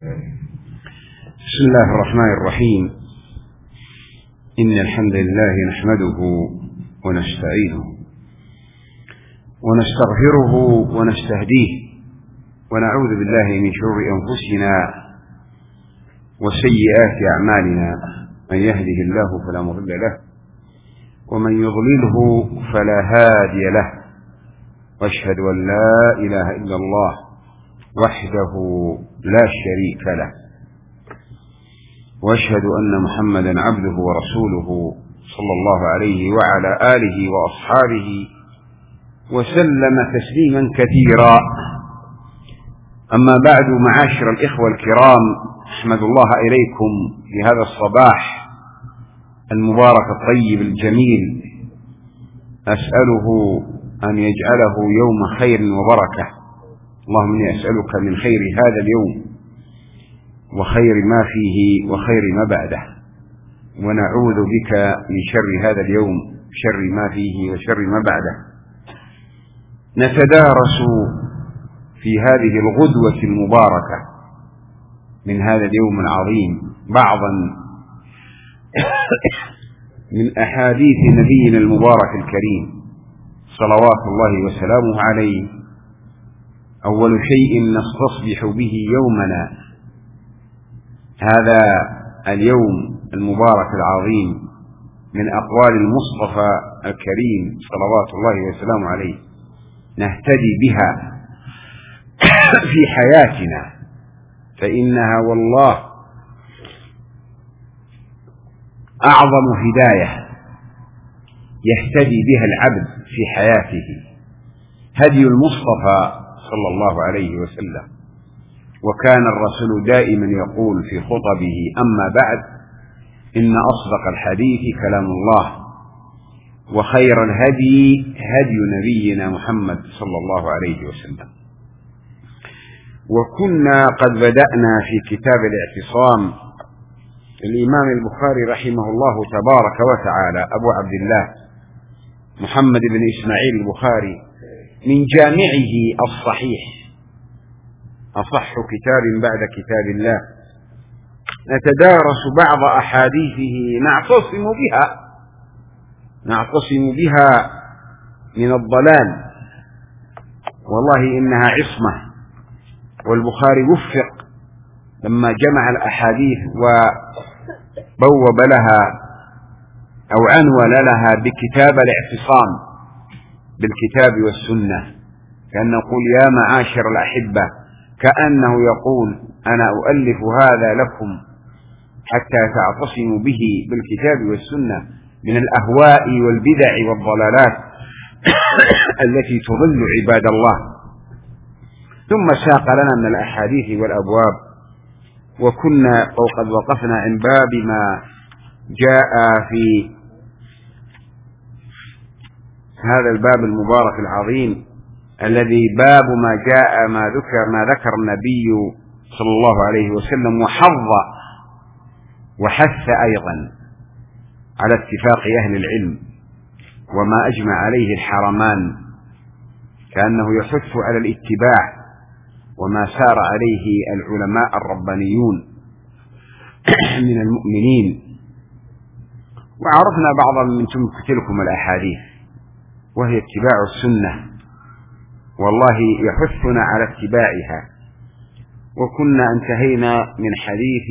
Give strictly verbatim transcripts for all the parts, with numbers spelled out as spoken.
بسم الله الرحمن الرحيم. إن الحمد لله نحمده ونستعينه ونستغفره ونستهديه ونعوذ بالله من شرور أنفسنا وسيئات أعمالنا، من يهده الله فلا مضل له ومن يضلله فلا هادي له، وأشهد أن لا إله إلا الله وحده لا شريك له، وأشهد أن محمدا عبده ورسوله صلى الله عليه وعلى آله وأصحابه وسلم تسليما كثيرا. أما بعد، معاشر الإخوة الكرام، أحمد الله إليكم في هذا الصباح المبارك الطيب الجميل، أسأله أن يجعله يوم خير وبركة. اللهم إني أسألك من خير هذا اليوم وخير ما فيه وخير ما بعده، ونعوذ بك من شر هذا اليوم، شر ما فيه وشر ما بعده. نتدارس في هذه الغدوة المباركة من هذا اليوم العظيم بعضا من أحاديث نبينا المبارك الكريم صلوات الله وسلامه عليه. أول شيء نستصبح به يومنا هذا اليوم المبارك العظيم من أقوال المصطفى الكريم صلوات الله وسلامه عليه، نهتدي بها في حياتنا، فإنها والله أعظم هداية يهتدي بها العبد في حياته، هدي المصطفى صلى الله عليه وسلم. وكان الرسول دائما يقول في خطبه: أما بعد، إن أصدق الحديث كلام الله، وخير الهدي هدي نبينا محمد صلى الله عليه وسلم. وكنا قد بدأنا في كتاب الاعتصام الإمام البخاري رحمه الله تبارك وتعالى، أبو عبد الله محمد بن إسماعيل البخاري، من جامعه الصحيح، أصح كتاب بعد كتاب الله. نتدارس بعض أحاديثه نعتصم بها نعتصم بها من الضلال، والله إنها عصمة. والبخاري وفق لما جمع الأحاديث وبوب لها أو عنون لها بكتاب الاعتصام بالكتاب والسنة، كأن يقول: يا معاشر الأحبة، كأنه يقول: أنا أؤلف هذا لكم حتى تعتصموا به بالكتاب والسنة من الأهواء والبدع والضلالات التي تضل عباد الله. ثم ساق لنا من الأحاديث والأبواب، وكنا قد وقفنا عند باب ما جاء في هذا الباب المبارك العظيم الذي باب ما جاء ما ذكر ما ذكر النبي صلى الله عليه وسلم، وحظ وحث أيضا على اتفاق أهل العلم وما أجمع عليه الحرمان، كأنه يحث على الاتباع وما سار عليه العلماء الربانيون من المؤمنين. وعرفنا بعضا من تلكم الأحاديث، وهي اتباع السنة، والله يحثنا على اتباعها. وكنا انتهينا من حديث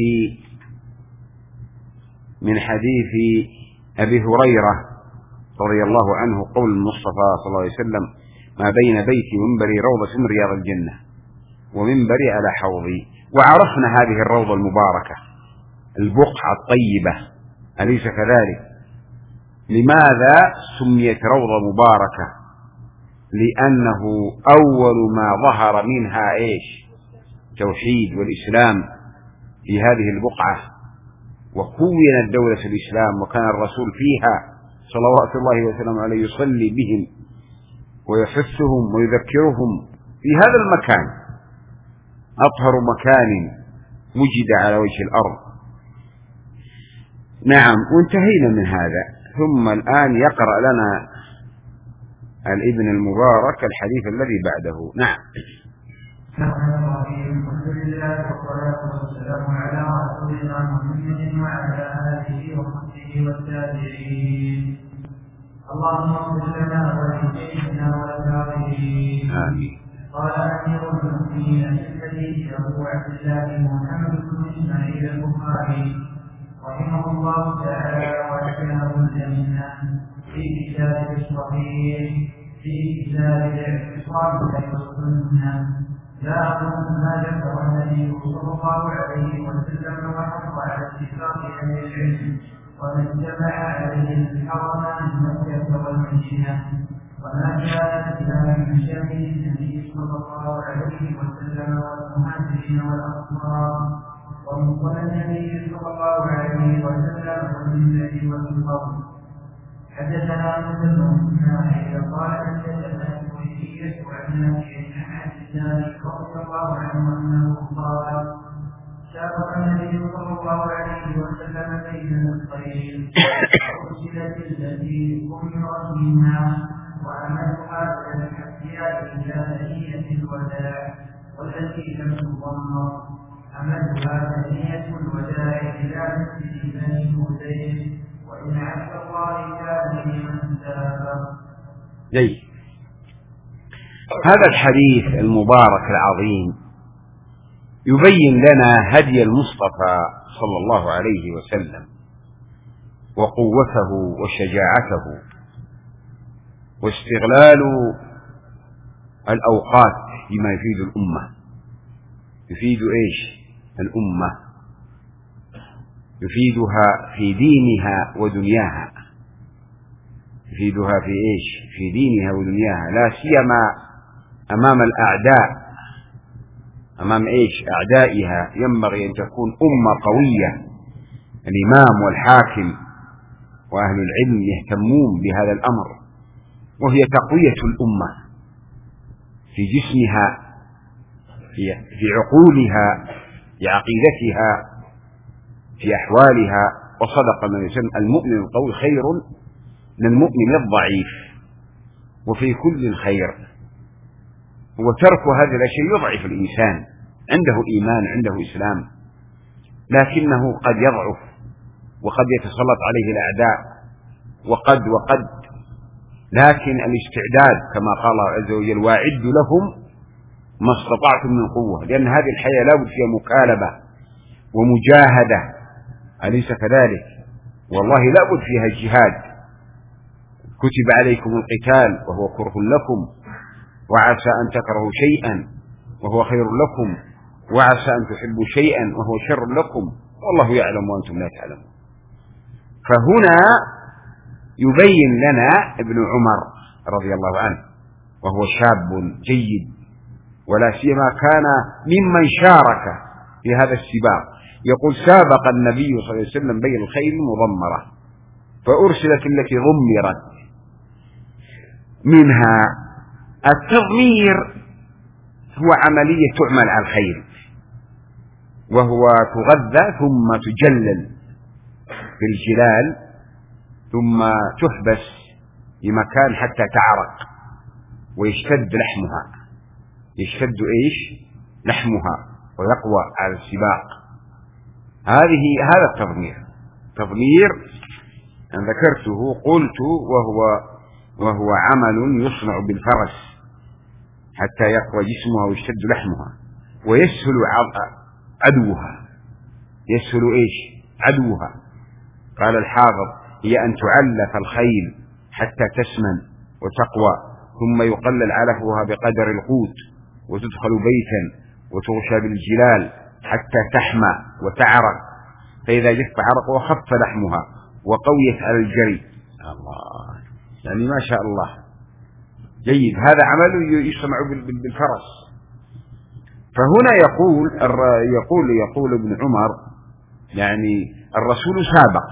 من حديث أبي هريرة رضي الله عنه، قول المصطفى صلى الله عليه وسلم: ما بين بيتي ومنبري روضة من رياض الجنة ومنبري على حوضي. وعرفنا هذه الروضة المباركة، البقعة الطيبة، أليس كذلك؟ لماذا سميت روضة مباركة؟ لأنه أول ما ظهر منها إيش؟ توحيد والإسلام في هذه البقعة، وكونت دولة الإسلام، وكان الرسول فيها صلوات الله وسلامه عليه يصلي بهم ويحثهم ويذكرهم في هذا المكان، أطهر مكان وجد على وجه الأرض. نعم، وانتهينا من هذا. ثم الآن يقرأ لنا الابن المبارك الحديث الذي بعده. نعم. لله والصلاة والسلام على رسولنا محمد وعلى آله وصحبه والتابعين. اللهم اغفر لنا ولشيخنا والتابعين. آمين. قال أمير المؤمنين في الحديث أبو عبد الله محمد بن إسماعيل البخاري رحمه الله تعالى وأحسنه الجنة في كتابه الصحيح في كتاب الاعتصام والسنة لا أظن ما ذكر النبي صلى الله عليه وسلم وحث على اتفاق أهل العلم ومن جمع عليه الحرمان مكة والمدينة وما كان إلا من شأن النبي صلى الله عليه وسلم والمهاجرين والأنصار ومن قول النبي صلى الله عليه وسلم والنبي والقوم. حدثنا مسلم بن اسماعيل قال حدثنا الكويتية عن نافع عن عبد الله رضي الله عنه انه قال سابق النبي صلى الله عليه وسلم بين الخيل وارسلت التي امرت منها وعملها على الاحتياج الى نية الوداع والتي لم تضمر عملها نية الوداع الى مسجد بني هذيل وإن عبد الله كان لمن سابق. جيد. هذا الحديث المبارك العظيم يبين لنا هدي المصطفى صلى الله عليه وسلم وقوته وشجاعته واستغلال الأوقات بما يفيد الأمة. يفيد إيش؟ الأمة يفيدها في دينها ودنياها. يفيدها في إيش؟ في دينها ودنياها، لا سيما أمام الأعداء. أمام إيش؟ أعدائها ينبغي أن تكون أمة قوية. الإمام والحاكم وأهل العلم يهتمون بهذا الأمر، وهي تقوية الأمة في جسمها، في عقولها، في عقيدتها، في أحوالها. وصدق النبي صلى الله عليه وسلم: المؤمن القوي خير من المؤمن الضعيف، وفي كل خير. وترك هذه الأشياء يضعف الإنسان. عنده إيمان، عنده إسلام، لكنه قد يضعف وقد يتسلط عليه الأعداء وقد وقد لكن الاستعداد كما قال الله عز وجل: واعد لهم ما استطعتم من قوة. لأن هذه الحياة لا بد فيها مكالبة ومجاهدة، أليس كذلك؟ والله لا بد فيها جهاد. كتب عليكم القتال وهو كره لكم، وعسى أن تكرهوا شيئا وهو خير لكم، وعسى أن تحبوا شيئا وهو شر لكم، والله يعلم وأنتم لا تعلمون. فهنا يبين لنا ابن عمر رضي الله عنه وهو شاب جيد، ولا سيما كان ممن شارك في هذا السباق. يقول: سابق النبي صلى الله عليه وسلم بين الخيل المضمرة فأرسلت التي ضمرت. منها التضمير، هو عملية تعمل على الخيل، وهو تغذى ثم تجلل في الجلال ثم تحبس بمكان حتى تعرق ويشتد لحمها. يشتد إيش؟ لحمها ويقوى على السباق. هذه هذا التضمير. تضمير أن ذكرته قلت وهو وهو عمل يصنع بالفرس حتى يقوى جسمها ويشتد لحمها ويسهل عدوها. يسهل إيش؟ عدوها. قال الحافظ: هي أن تعلف الخيل حتى تسمن وتقوى، ثم يقلل علفها بقدر القوت، وتدخل بيتا وتغشى بالجلال حتى تحمى وتعرق، فإذا جف عرق وخف لحمها وقويت على الجري. الله، يعني ما شاء الله. جيد. هذا عمل يصنع بالفرس. فهنا يقول يقول يقول ابن عمر يعني الرسول سابق،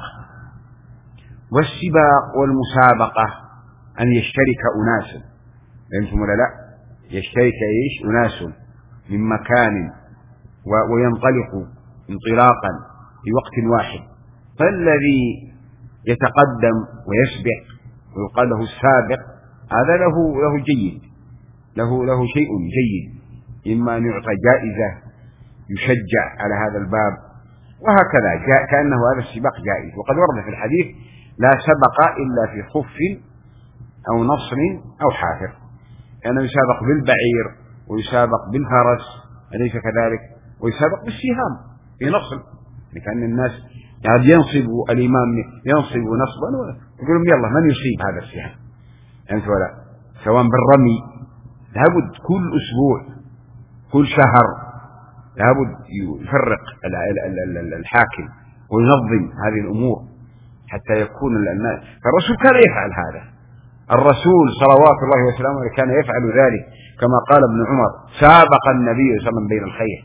والسباق والمسابقة أن يشترك أناس، فهمتم ولا لا؟ يشترك إيش؟ أناس من مكان وينطلقوا انطلاقا في وقت واحد، فالذي يتقدم ويسبق ويقال له السابق هذا له له جيد، له له شيء جيد، إما أن يعطى جائزة يشجع على هذا الباب، وهكذا جاء كأنه هذا السباق جائز. وقد ورد في الحديث لا سبق إلا في خف أو نصر أو حافر، كأنه يسابق بالبعير ويسابق بالفرس أليس كذلك، ويسابق بالسهام في نصر، لكأن الناس يعني ينصب الإمام ينصب نصبا ويقولون يلا من يصيب هذا السهام أنت ولا، سواء بالرمي لابد كل أسبوع كل شهر لابد يفرق الحاكم وينظم هذه الأمور حتى يكون الناس. فالرسول كان يفعل هذا، الرسول صلوات الله وسلامه عليه كان يفعل ذلك، كما قال ابن عمر سابق النبي صلى الله عليه وسلم بين الخير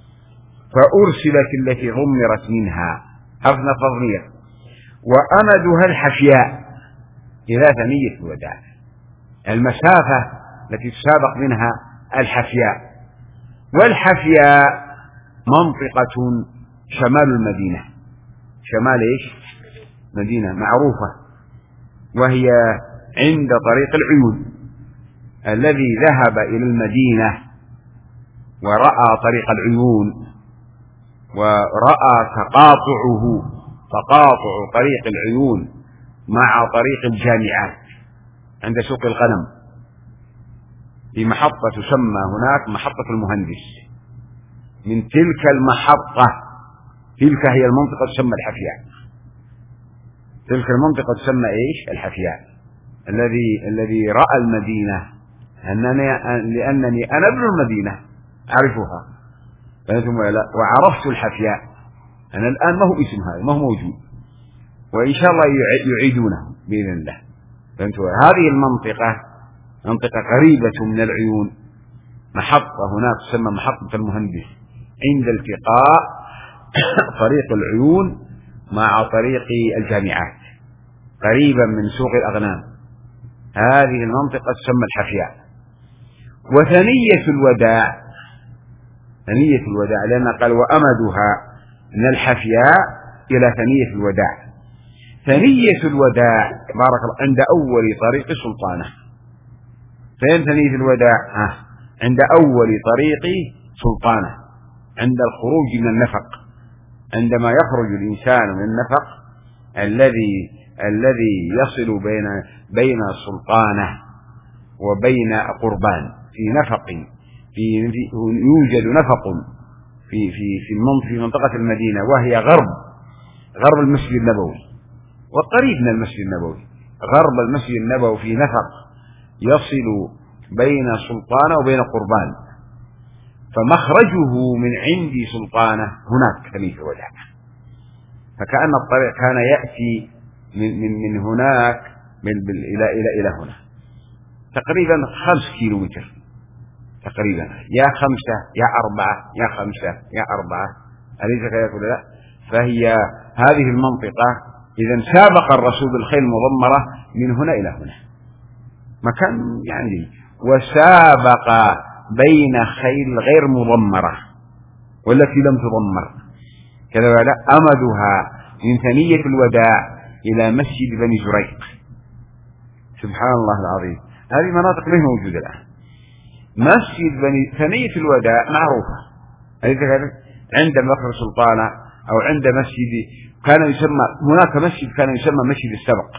فأرسلت التي ضمرت منها حرفنا تضمير وأمدها الحفياء إلى ثنية الوداع، المسافة التي تسابق منها الحفياء. والحفياء منطقة شمال المدينة، شمال إيش؟ مدينة معروفة، وهي عند طريق العيون. الذي ذهب إلى المدينة ورأى طريق العيون ورأى تقاطعه تقاطع طريق العيون مع طريق الجامعات عند سوق الغنم في محطة تسمى هناك محطة المهندس، من تلك المحطة تلك هي المنطقة تسمى الحفياء، تلك المنطقة تسمى إيش؟ الحفياء. الذي الذي رأى المدينة أنني لأنني أنا ابن المدينة أعرفها وعرفت الحفياء، أنا الآن ما هو اسم هذا ما هو موجود، وإن شاء الله يعيدونه بإذن الله. هذه المنطقة منطقة قريبة من العيون، محطة هناك تسمى محطة المهندس عند التقاء طريق العيون مع طريق الجامعات قريبا من سوق الأغنام. هذه المنطقة تسمى الحفياء. وثنية الوداع، ثنية الوداع لأن قال وأمدها من الحفياء إلى ثنية الوداع. ثنية الوداع بارك الله عند أول طريق سلطانة. فين ثنية الوداع؟ ها عند أول طريق سلطانة، عند الخروج من النفق، عندما يخرج الإنسان من النفق الذي الذي يصل بين بين سلطانة وبين قربان في نفق في يوجد نفق في في في في منطقة المدينة وهي غرب غرب المسجد النبوي والقريب من المسجد النبوي. غرب المسجد النبوي في نفق يصل بين سلطانة وبين قربان، فمخرجه من عند سلطانة هناك ثنية الوداع. فكأن الطريق كان يأتي من من من هناك من إلى إلى إلى هنا تقريبا خمس كيلو متر تقريبا، يا خمسة يا أربعة يا خمسة يا أربعة أليس كذلك ولا لا؟ فهي هذه المنطقة إذا سابق الرسول بالخيل المضمرة من هنا إلى هنا مكان يعني، وسابق بين خيل غير مضمرة والتي لم تضمر كذا ولا. أمدها من ثنية الوداع إلى مسجد بني زريق. سبحان الله العظيم، هذه مناطق غير موجودة الآن. مسجد بني ثنية الوداع معروفة عند مخرج سلطانة أو عند مسجد كان يسمى هناك مسجد كان يسمى مسجد السبق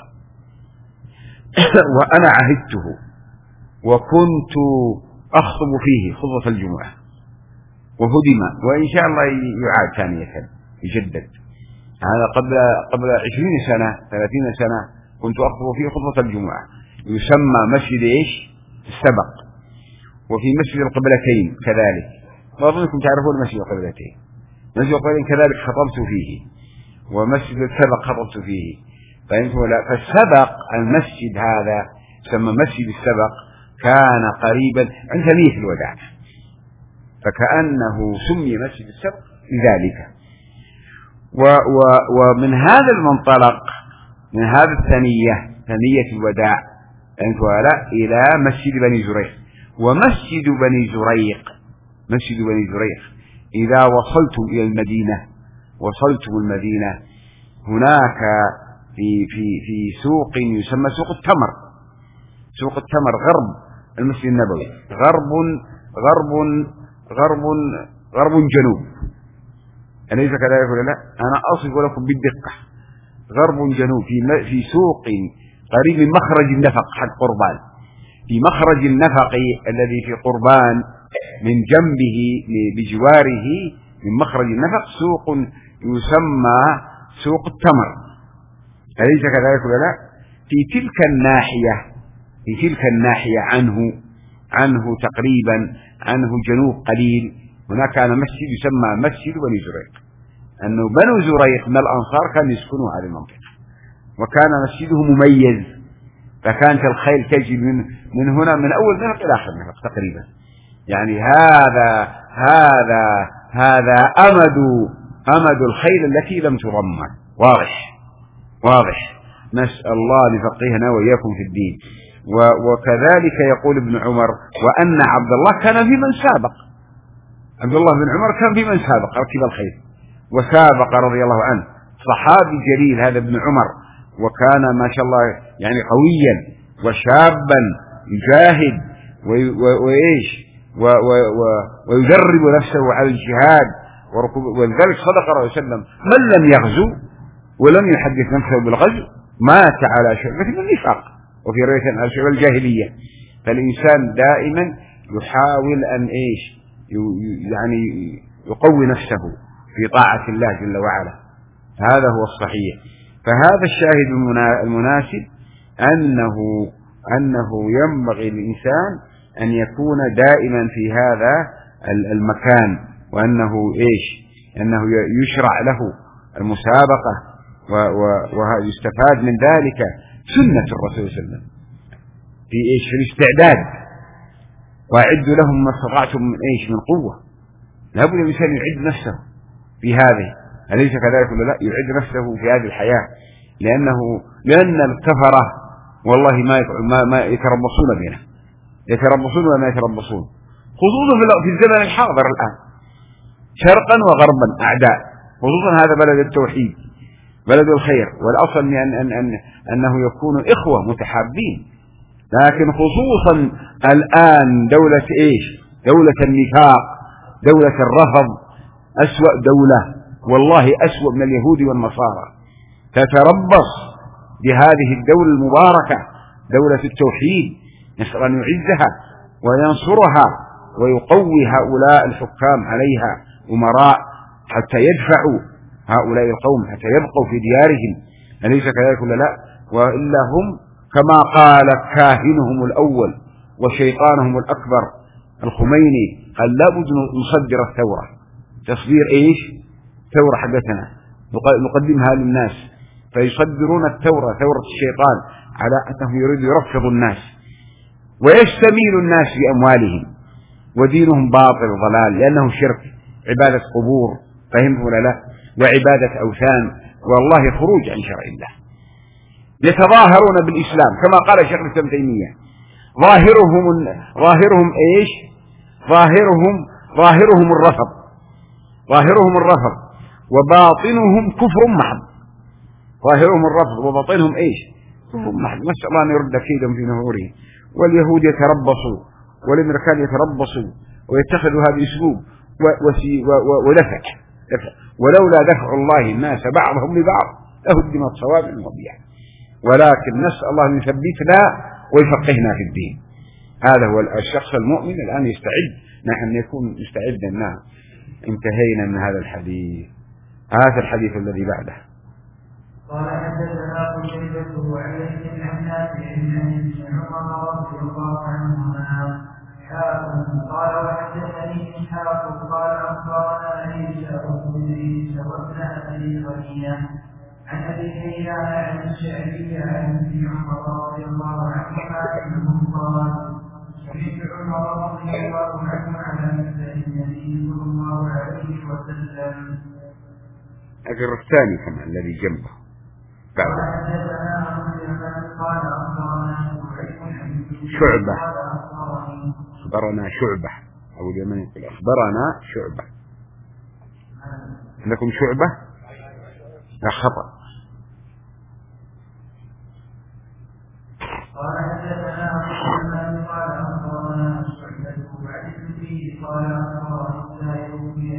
وأنا عهدته وكنت أخطب فيه خطبة الجمعة وهدم وإن شاء الله يعاد ثانية يجدد. هذا قبل قبل عشرين سنة ثلاثين سنة كنت أخطب فيه خطبة الجمعة، يسمى مسجد إيش؟ السبق. وفي مسجد القبلتين كذلك، وأظنكم تعرفون مسجد القبلتين، مسجد القبلتين كذلك خطبت فيه، ومسجد السبق خطبت فيه. فالسبق المسجد هذا يسمى مسجد السبق كان قريبا عند ثنية الوداع، فكأنه سمي مسجد السبق لذلك. و و ومن هذا المنطلق من هذا الثنية ثنية الوداع إلى مسجد بني زريق. ومسجد بني زريق مسجد بني زريق إذا وصلتم إلى المدينة وصلتم المدينة هناك في في في سوق يسمى سوق التمر، سوق التمر غرب المسجد النبوي، غرب غرب غرب غرب جنوب، أليس كذلك ولا لا؟ أنا أصف لكم بالدقة غرب جنوب في في سوق قريب من مخرج النفق حق قربان، في مخرج النفق الذي في قربان من جنبه بجواره من مخرج النفق سوق يسمى سوق التمر، أليس كذلك ولا لا؟ في تلك الناحية في تلك الناحية عنه عنه تقريبا عنه جنوب قليل هناك كان مسجد يسمى مسجد بني زريق، أنه بنو زريق من الأنصار كانوا يسكنوا هذه المنطقة، وكان مسجده مميز، فكانت الخيل تجي من من هنا من أول نفق إلى آخر نفق تقريبا. يعني هذا هذا هذا أمد أمد الخيل التي لم تضمن. واضح واضح. نسأل الله أن يفقهنا وإياكم في الدين. وكذلك يقول ابن عمر وأن عبد الله كان في من سابق، عبد الله بن عمر كان في من سابق ركب الخيل وسابق رضي الله عنه، صحابي جليل هذا ابن عمر، وكان ما شاء الله يعني قويا وشابا يجاهد وإيش ويدرب نفسه على الجهاد وركوب، ولذلك صدق الرسول صلى الله عليه وسلم من لم يغزو ولم يحدث نفسه بالغزو مات على شعبة من النفاق، وفي رواية على شعبة الجاهلية. فالإنسان دائما يحاول أن إيش يعني يقوي نفسه في طاعة الله جل وعلا، هذا هو الصحيح. فهذا الشاهد المناسب أنه أنه ينبغي للإنسان أن يكون دائما في هذا المكان، وأنه إيش أنه يشرع له المسابقة ويستفاد من ذلك سنة الرسول صلى الله عليه وسلم في إيش في الاستعداد، وأعدوا لهم ما استطعتم من إيش من قوة. لابد الإنسان يعد نفسه في هذه، أليس كذلك ولا لا؟ يعد نفسه في هذه الحياة، لأنه لأن الكفرة والله ما ما, ما يتربصون بنا، يتربصون وما يتربصون، خصوصا في الزمن الحاضر الآن شرقا وغربا أعداء، خصوصا هذا بلد التوحيد بلد الخير، والأصل أن أن أن أنه يكون إخوة متحابين، لكن خصوصا الآن دولة إيش؟ دولة النفاق، دولة الرفض، أسوأ دولة والله أسوأ من اليهود والنصارى، تتربص بهذه الدولة المباركة دولة التوحيد، نسأل أن يعزها وينصرها ويقوي هؤلاء الحكام عليها أمراء حتى يدفعوا هؤلاء القوم حتى يبقوا في ديارهم، أليس كذلك ولا لا؟ وإلا هم كما قال كاهنهم الأول وشيطانهم الأكبر الخميني قال لابد نصدر الثورة، تصدير إيش؟ ثورة حدثنا نقدمها للناس، فيصدرون الثورة ثورة الشيطان على أنه يريد يرفض الناس ويستميل الناس بأموالهم، ودينهم باطل ضلال لأنه شرك، عبادة قبور، فهمت ولا لا؟ وعبادة أوثان، والله خروج عن شرع الله. يتظاهرون بالإسلام كما قال شيخ الإسلام تيمية، ظاهرهم ظاهرهم إيش؟ ظاهرهم ظاهرهم الرفض ظاهرهم الرفض وباطنهم كفر محض، ظاهرهم الرفض وباطنهم إيش؟ كفر محض. نسأل الله أن يرد كيدهم في نهورهم. واليهود يتربصوا والأمريكان يتربصوا ويتخذوا هذا الأسلوب ودفع دفع، ولولا دفع الله الناس بعضهم لبعض لهدمت صوامع وبيع، ولكن نسأل الله أن يثبتنا ويفقهنا في الدين. هذا هو الشخص المؤمن الآن يستعد، نحن نكون مستعدا. نعم انتهينا من هذا الحديث. هذا الحديث الذي بعده. قال حدثنا قتيبة عن ليث عن نافع عن ابن عمر رضي الله عنهما قال وحدثني إسحاق قال أخبرنا عيسى بن عيسى وابن أبي غنية عن أبي حيان عن الشعبي عن ابن عمر رضي الله عنهما أنه قال سمعت عمر رضي الله عنه على مثل النبي صلى الله عليه وسلم. أجر الثاني كمان الذي جنبه بعد. شعبة أخبرنا شعبة أو اليمن يقول أخبرنا شعبة. عندكم شعبة؟ لا خطأ. قال حدثنا محمد قال أخبرنا شعبة عن النبي قال أخبرنا السائل بن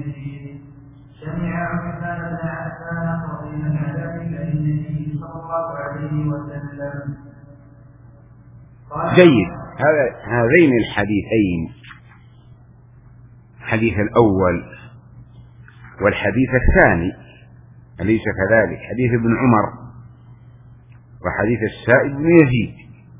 عثمان بن عفان قضينا ذلك للنبي صلى الله عليه وسلم. جيد. هذا هذين الحديثين، الحديث الأول والحديث الثاني، أليس كذلك؟ حديث ابن عمر وحديث السائب بن يزيد.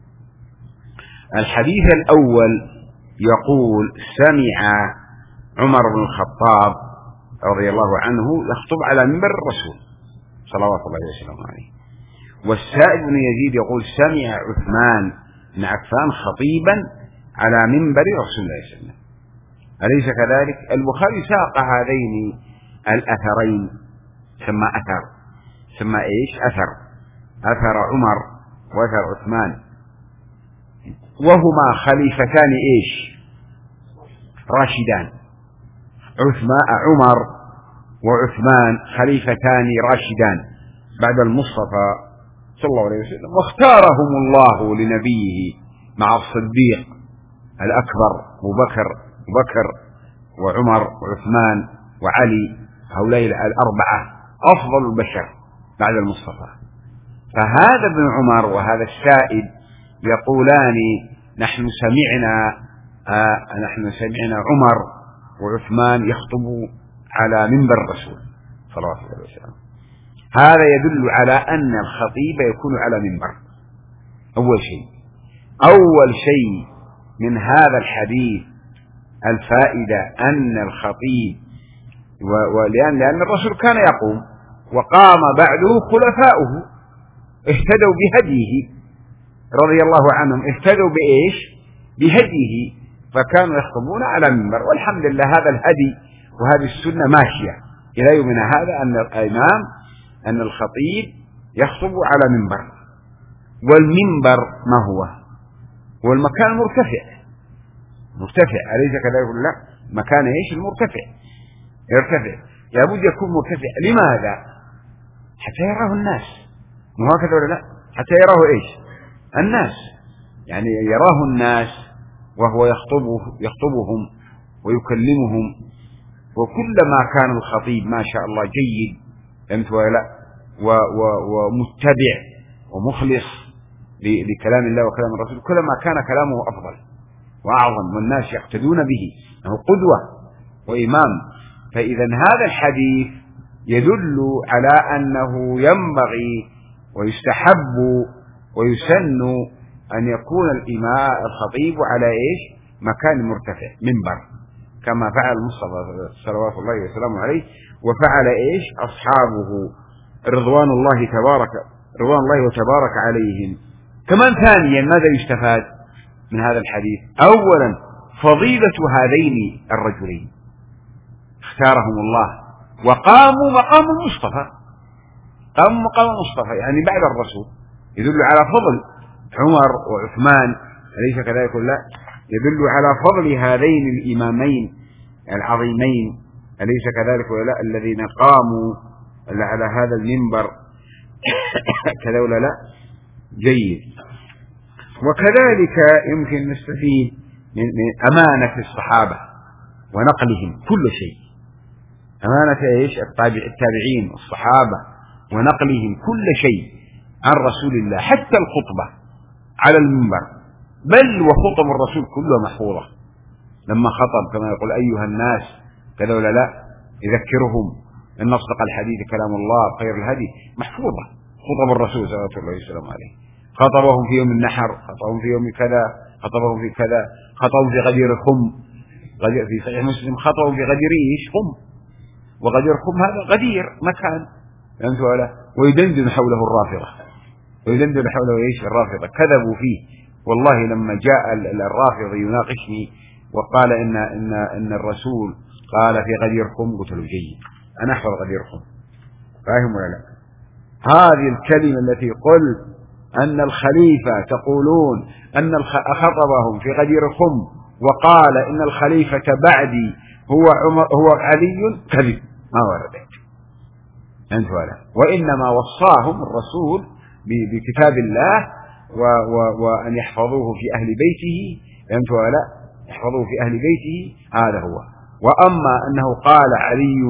الحديث الأول يقول: سمع عمر بن الخطاب رضي الله عنه يخطب على منبر الرسول صلوات الله وسلامه عليه. والسائب بن يزيد يقول: سمع عثمان بن عفان خطيبا على منبر رسول الله صلى الله عليه وسلم. أليس كذلك؟ البخاري ساق هذين الأثرين، سمى أثر، سمى إيش؟ أثر، أثر عمر وأثر عثمان، وهما خليفتان إيش؟ راشدان. عثمان عمر وعثمان خليفتان راشدان بعد المصطفى صلى الله عليه وسلم، واختارهم الله لنبيه مع الصديق الأكبر أبو بكر بكر وعمر وعثمان وعلي، هؤلاء الأربعة أفضل البشر بعد المصطفى. فهذا ابن عمر وهذا السائب يقولان: نحن سمعنا آه نحن سمعنا عمر وعثمان يخطب على منبر الرسول صلى الله عليه وسلم. هذا يدل على أن الخطيب يكون على منبر. أول شيء أول شيء من هذا الحديث الفائدة أن الخطيب، ولأن لأن الرسول كان يقوم وقام بعده خلفاؤه اهتدوا بهديه رضي الله عنهم، اهتدوا بإيش؟ بهديه، فكانوا يخطبون على منبر. والحمد لله هذا الهدي وهذه السنة ماشية إلى يومنا هذا، أن الإمام أن الخطيب يخطب على منبر. والمنبر ما هو؟ هو المكان المرتفع، مرتفع، أليس كذلك؟ لا، مكان إيش؟ المرتفع، يرتفع، لابد يكون مرتفع. لماذا؟ حتى يراه الناس، مو هكذا ولا لا؟ حتى يراه إيش؟ الناس، يعني يراه الناس وهو يخطبه يخطبهم ويكلمهم. وكلما كان الخطيب ما شاء الله جيد، فهمت ولا لا؟ ومتبع ومخلص لكلام الله وكلام الرسول، كلما كان كلامه أفضل وأعظم والناس يقتدون به، أنه قدوة وإمام. فإذا هذا الحديث يدل على أنه ينبغي ويستحب ويسن أن يكون الإمام الخطيب على إيش؟ مكان مرتفع، منبر، كما فعل المصطفى صلوات الله وسلامه عليه، وفعل إيش؟ أصحابه رضوان الله تبارك رضوان الله وتبارك عليهم. كمان ثانيا ماذا يستفاد من هذا الحديث؟ أولا فضيلة هذين الرجلين، اختارهم الله وقاموا مقام المصطفى، قاموا مقام المصطفى يعني بعد الرسول، يدل على فضل عمر وعثمان، أليس كذلك؟ لا، يدل على فضل هذين الإمامين العظيمين، أليس كذلك ولا لا؟ الذين قاموا على هذا المنبر كذا ولا لا؟ جيد. وكذلك يمكن نستفيد من أمانة الصحابة ونقلهم كل شيء، أمانة إيش؟ التابعين والصحابة ونقلهم كل شيء عن رسول الله، حتى الخطبة على المنبر، بل وخطب الرسول كلها محفوظة. لما خطب كما يقول: أيها الناس كذا ولا لا؟ يذكرهم أن أصدق الحديث كلام الله خير الهدي، محفوظة خطب الرسول صلى الله عليه وسلم عليه. خطبهم في يوم النحر، خطبهم في يوم كذا، خطبهم في كذا، خطبهم في غدير خم، غدير في صحيح مسلم، خطبهم في غدير إيش؟ خم. وغدير خم هذا غدير مكان، فهمت ولا؟ ويدندن حوله الرافضة، ويدندن حوله إيش؟ الرافضة، كذبوا فيه. والله لما جاء الرافض يناقشني وقال إن إن إن الرسول قال في غدير خم، قلت له: جيد، أنا أحفظ غدير خم، فاهم ولا لا؟ هذه الكلمة التي قل أن الخليفة تقولون أن خطبهم في غدير خم وقال إن الخليفة بعدي هو عمر هو علي، كذب، ما وردت، أنت ولا. وإنما وصاهم الرسول بكتاب الله و و وأن يحفظوه في أهل بيته، أنت ولا، يحفظوه في أهل بيته، هذا هو. وأما أنه قال علي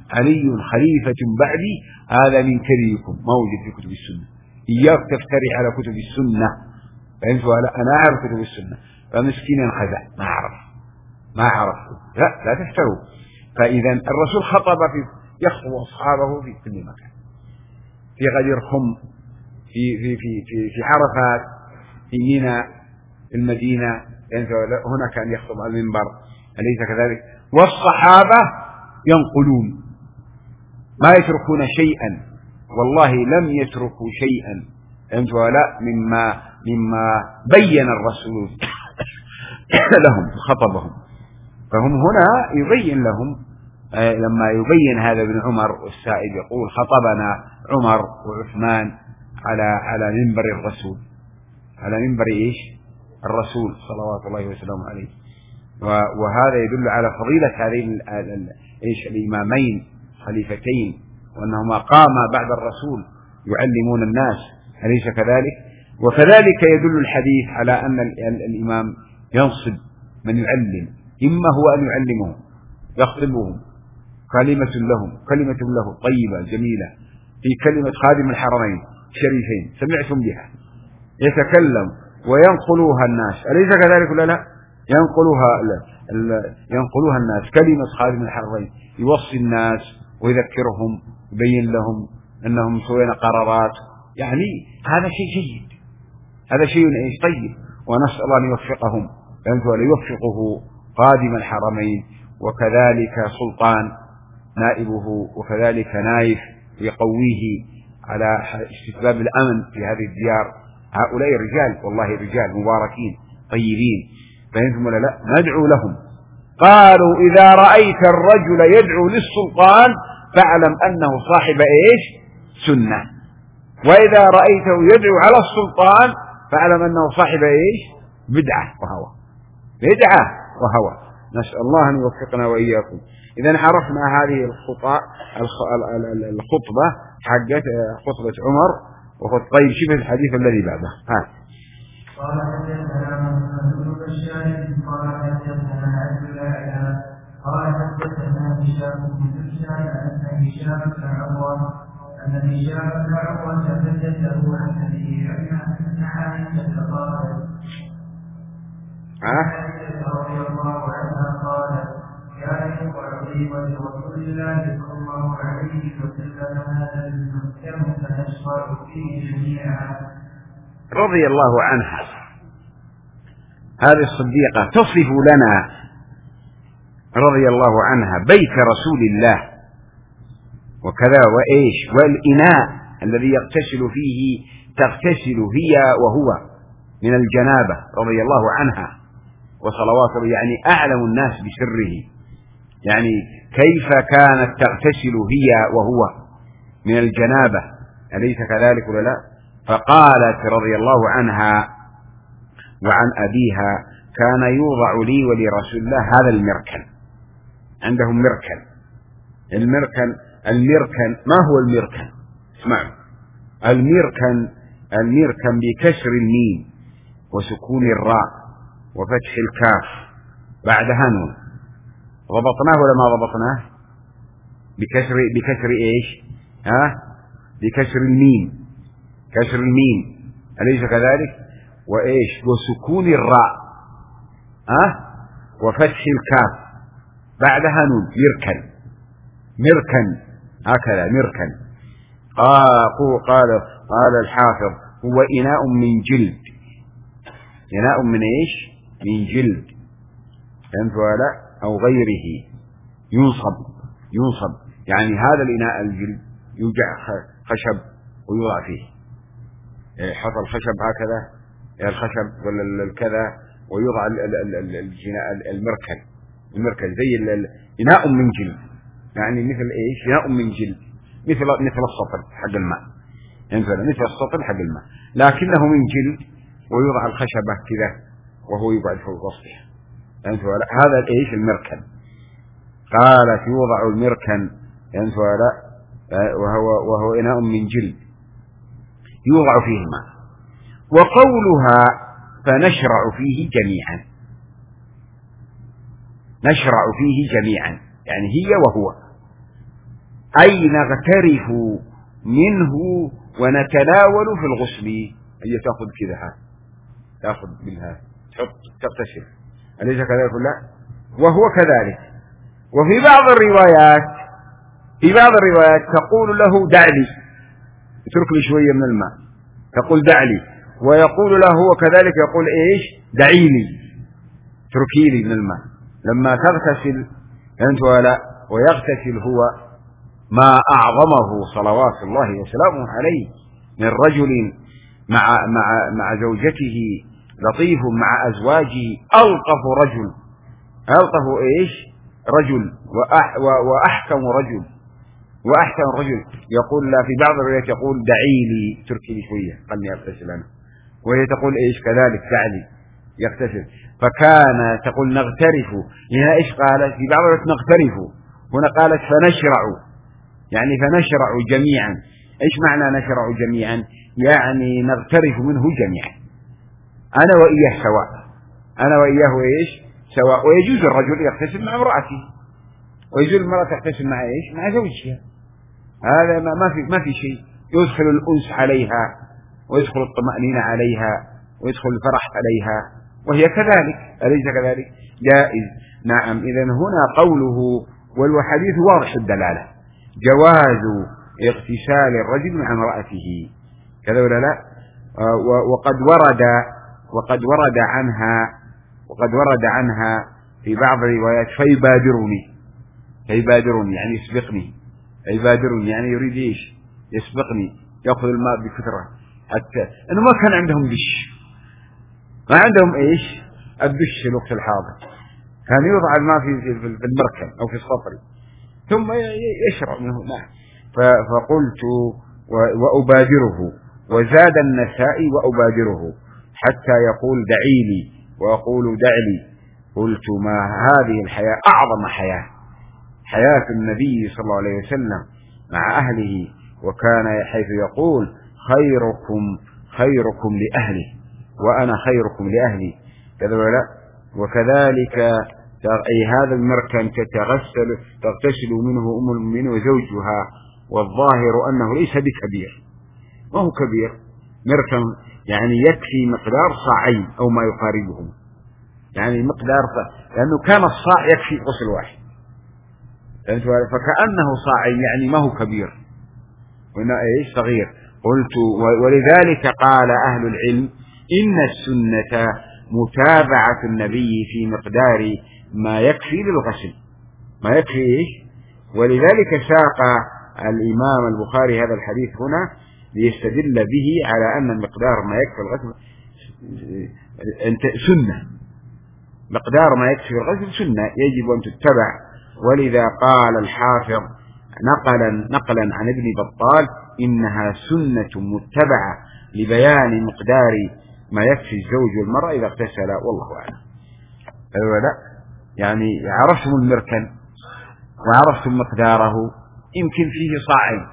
علي خليفة بعدي هذا من كذبكم، ما وجد في كتب السنة. إياك تفتري على كتب السنة، فأنت أنا أعرف كتب السنة، فمسكين انخدع ما أعرف ما أعرف لا لا تفتروا. فإذا الرسول خطب في يخطب أصحابه في كل مكان، في غدير خم، في في في في, في عرفات، في منى، في المدينة، هنا كان يخطب على المنبر، أليس كذلك؟ والصحابة ينقلون ما يتركون شيئا، والله لم يتركوا شيئا أنت ولا مما مما بين الرسول لهم خطبهم. فهم هنا يبين لهم آه لما يبين هذا ابن عمر والسائب يقول خطبنا عمر وعثمان على على منبر الرسول، على منبر ايش؟ الرسول صلوات الله وسلامه عليه. وهذا يدل على فضيلة هذين ايش الإمامين خليفتين، وأنهما قاما بعد الرسول يعلمون الناس، أليس كذلك؟ وكذلك يدل الحديث على أن الإمام ينصب من يعلم، إما هو أن يعلمهم يخطبهم كلمة لهم كلمة له طيبة جميلة، في كلمة خادم الحرمين الشريفين سمعتم بها يتكلم وينقلوها الناس، أليس كذلك ولا لا؟ ينقلوها ينقلوها الناس كلمة خادم الحرمين، يوصي الناس ويذكرهم يبين لهم أنهم سوينا قرارات، يعني هذا شيء جيد، هذا شيء ايش طيب، ونسأل الله أن يوفقهم وأن يوفقه قادم الحرمين، وكذلك سلطان نائبه، وكذلك نايف يقويه على استتباب الأمن في هذه الديار. هؤلاء رجال والله رجال مباركين طيبين، فهمتم ولا لا؟ ندعو لهم. قالوا إذا رأيت الرجل يدعو للسلطان فاعلم أنه صاحب إيش؟ سنة، وإذا رأيته يدعو على السلطان فاعلم أنه صاحب إيش؟ بدعة وهوى، بدعة وهوى. نسأل الله أن يوفقنا وإياكم. إذا عرفنا هذه الخطبة الخطبة حقت خطبة عمر وخطبة. طيب شوف الحديث الذي بعده. ها. قال حدثنا محمد بن بشار قال حدثنا عبد الله قال حدثنا هشام بن هشام أن هشام بن عروة أن هشام بن عروة حدثه عن أبيه أن عائشة قالت عائشة رضي الله عنها قالت كان يقع لي ولرسول الله صلى الله عليه وسلم هذا المسلم فنشرع فيه جميعا. رضي الله عنها هذه الصديقة تصف لنا رضي الله عنها بيت رسول الله وكذا وإيش والإناء الذي يغتسل فيه تغتسل هي وهو من الجنابة رضي الله عنها وصلواته، يعني أعلم الناس بسره، يعني كيف كانت تغتسل هي وهو من الجنابة، أليس كذلك ولا لا؟ فقالت رضي الله عنها وعن أبيها كان يوضع لي ولرسول الله هذا المركن، عندهم مركن. المركن المركن ما هو المركن؟ اسمعوا، المركن المركن بكسر الميم وسكون الراء وفتح الكاف بعدها نون. ضبطناه ولا ما ضبطناه؟ بكسر بكسر ايش؟ ها؟ بكسر الميم، كسر الميم أليس كذلك؟ وإيش؟ وسكون الراء ها؟ وفتح الكاف بعدها نون. مركن مركن هكذا مركن. قال قال قال الحافظ هو إناء من جلد، إناء من إيش؟ من جلد، فهمت ولا؟ أو غيره، ينصب ينصب يعني هذا الإناء الجلد يوجع خشب ويوضع فيه، حط الخشب هكذا الخشب ولا الكذا ويوضع المركن المركن زي إناء من جلد، يعني مثل إيش؟ إناء من جلد، مثل مثل السطل حق الماء، مثل السطل حق الماء لكنه من جلد ويوضع الخشبة كذا وهو يقعد فوق وسطها، فهمت ولا؟ هذا ايش؟ المركن. قالت يوضع المركن، فهمت ولا؟ وهو وهو إناء من جلد يوضع فيه الماء. وقولها فنشرع فيه جميعا، نشرع فيه جميعا يعني هي وهو، أي نغترف منه ونتناول في الغسل. هي تأخذ كذا، تأخذ منها تحط تغتسل، أليس كذلك؟ لا، وهو كذلك. وفي بعض الروايات في بعض الروايات تقول له دع لي، اترك لي شوية من الماء، تقول دع لي، ويقول له هو كذلك يقول ايش؟ دعي لي، اتركي لي من الماء لما تغتسل أنت ولا. ويغتسل هو ما أعظمه صلوات الله وسلامه عليه من رجل مع مع مع زوجته لطيف، مع أزواجه ألطف رجل، ألطف إيش رجل وأح وأحكم رجل وأحكم رجل. يقول لا، في بعض الروايات يقول دعي لي، تركي لي شوية خلني أغتسل أنا، وهي تقول إيش كذلك دع لي يغتسل. فكان تقول نغترف، هنا إيش قالت؟ في بعض الروايات نغترف، هنا قالت فنشرع، يعني فنشرع جميعا. إيش معنى نشرع جميعا؟ يعني نغترف منه جميعا، أنا وإياه سواء، أنا وإياه إيش سواء. ويجوز الرجل يغتسل مع امرأته، ويجوز المرأة تغتسل مع إيش مع زوجها، هذا ما في ما في شيء. يدخل الأنس عليها، ويدخل الطمأنينة عليها، ويدخل الفرح عليها، وهي كذلك، أليس كذلك؟ جائز. نعم. إذا هنا قوله والحديث واضح الدلالة، جواز اغتسال الرجل مع امرأته، كذا ولا لا؟ وقد ورد وقد ورد عنها وقد ورد عنها في بعض الروايات فيبادرني، فيبادرني يعني يسبقني، فيبادرني يعني يريد ايش؟ يسبقني، يأخذ الماء بكثرة، حتى انه ما كان عندهم دش، ما عندهم ايش الدش في الوقت الحاضر، كان يوضع الماء في في المركب او في السطر ثم يشرب منه. نعم. فقلت وأبادره، وزاد النسائي وأبادره حتى يقول دعي لي، وأقول دع لي. قلت ما هذه الحياة أعظم حياة، حياة النبي صلى الله عليه وسلم مع أهله، وكان حيث يقول خيركم خيركم لأهله وأنا خيركم لأهلي، كذا ولا. وكذلك أي هذا المركن تتغسل تغتسل منه أم المؤمنين وزوجها، والظاهر أنه ليس بكبير، ما هو كبير، مركن يعني يكفي مقدار صاعين أو ما يقاربهم، يعني مقدار صاع، لأنه كان الصاع يكفي غسل واحد، فكأنه صاعين يعني ما هو كبير، هنا إيش صغير. قلت ولذلك قال أهل العلم إن السنة متابعة النبي في مقدار ما يكفي للغسل، ما يكفي إيش. ولذلك ساق الإمام البخاري هذا الحديث هنا ليستدل به على أن مقدار ما يكفي الغسل سنة، مقدار ما يكفي الغسل سنة يجب أن تتبع. ولذا قال الحافظ نقلا نقلا عن ابن بطال إنها سنة متبعة لبيان مقدار ما يكفي الزوج والمرأة إذا اغتسل، والله أعلم. أيوة لا، يعني عرفتم المركن وعرفتم مقداره، يمكن فيه صاعين،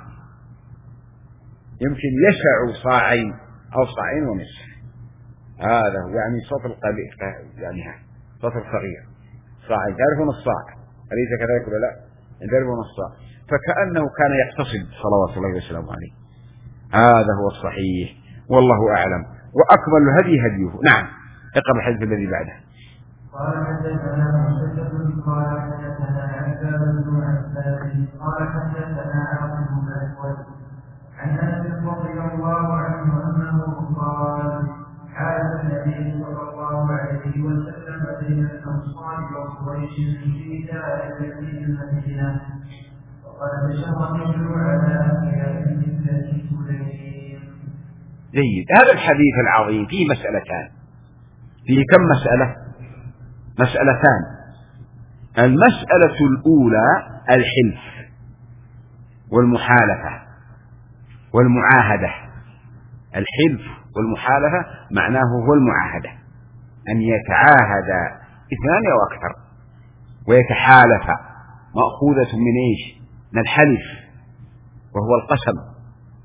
يمكن يسع صاعين أو صاعين ونصف، هذا يعني صوت القليل، يعني صوت الصغير صاعين، تعرفون الصاع أليس كذلك ولا لا؟ تعرفون الصاع، فكأنه كان يقتصد صلوات الله وسلامه عليه. هذا هو الصحيح والله أعلم. وأكمل الهدي هديه. نعم. اقرأ الحديث الذي بعده. قال حدثنا مسدد قال حدثنا عباد بن عباد قال حدثنا عاصم بن الاسود عن انس رضي الله عنه انه قال حال النبي صلى الله عليه وسلم بين الانصار وقريش في دائره المدينه، وقد تشرف على انبياء مثل سليم. جيد. هذا الحديث العظيم فيه مسألتان، فيه كم مسألة؟ مسألتان. المسألة الأولى الحلف والمحالفة والمعاهدة. الحلف والمحالفة معناه هو المعاهدة، أن يتعاهد اثنان أو أكثر ويتحالف، مأخوذة من إيش؟ من الحلف وهو القسم.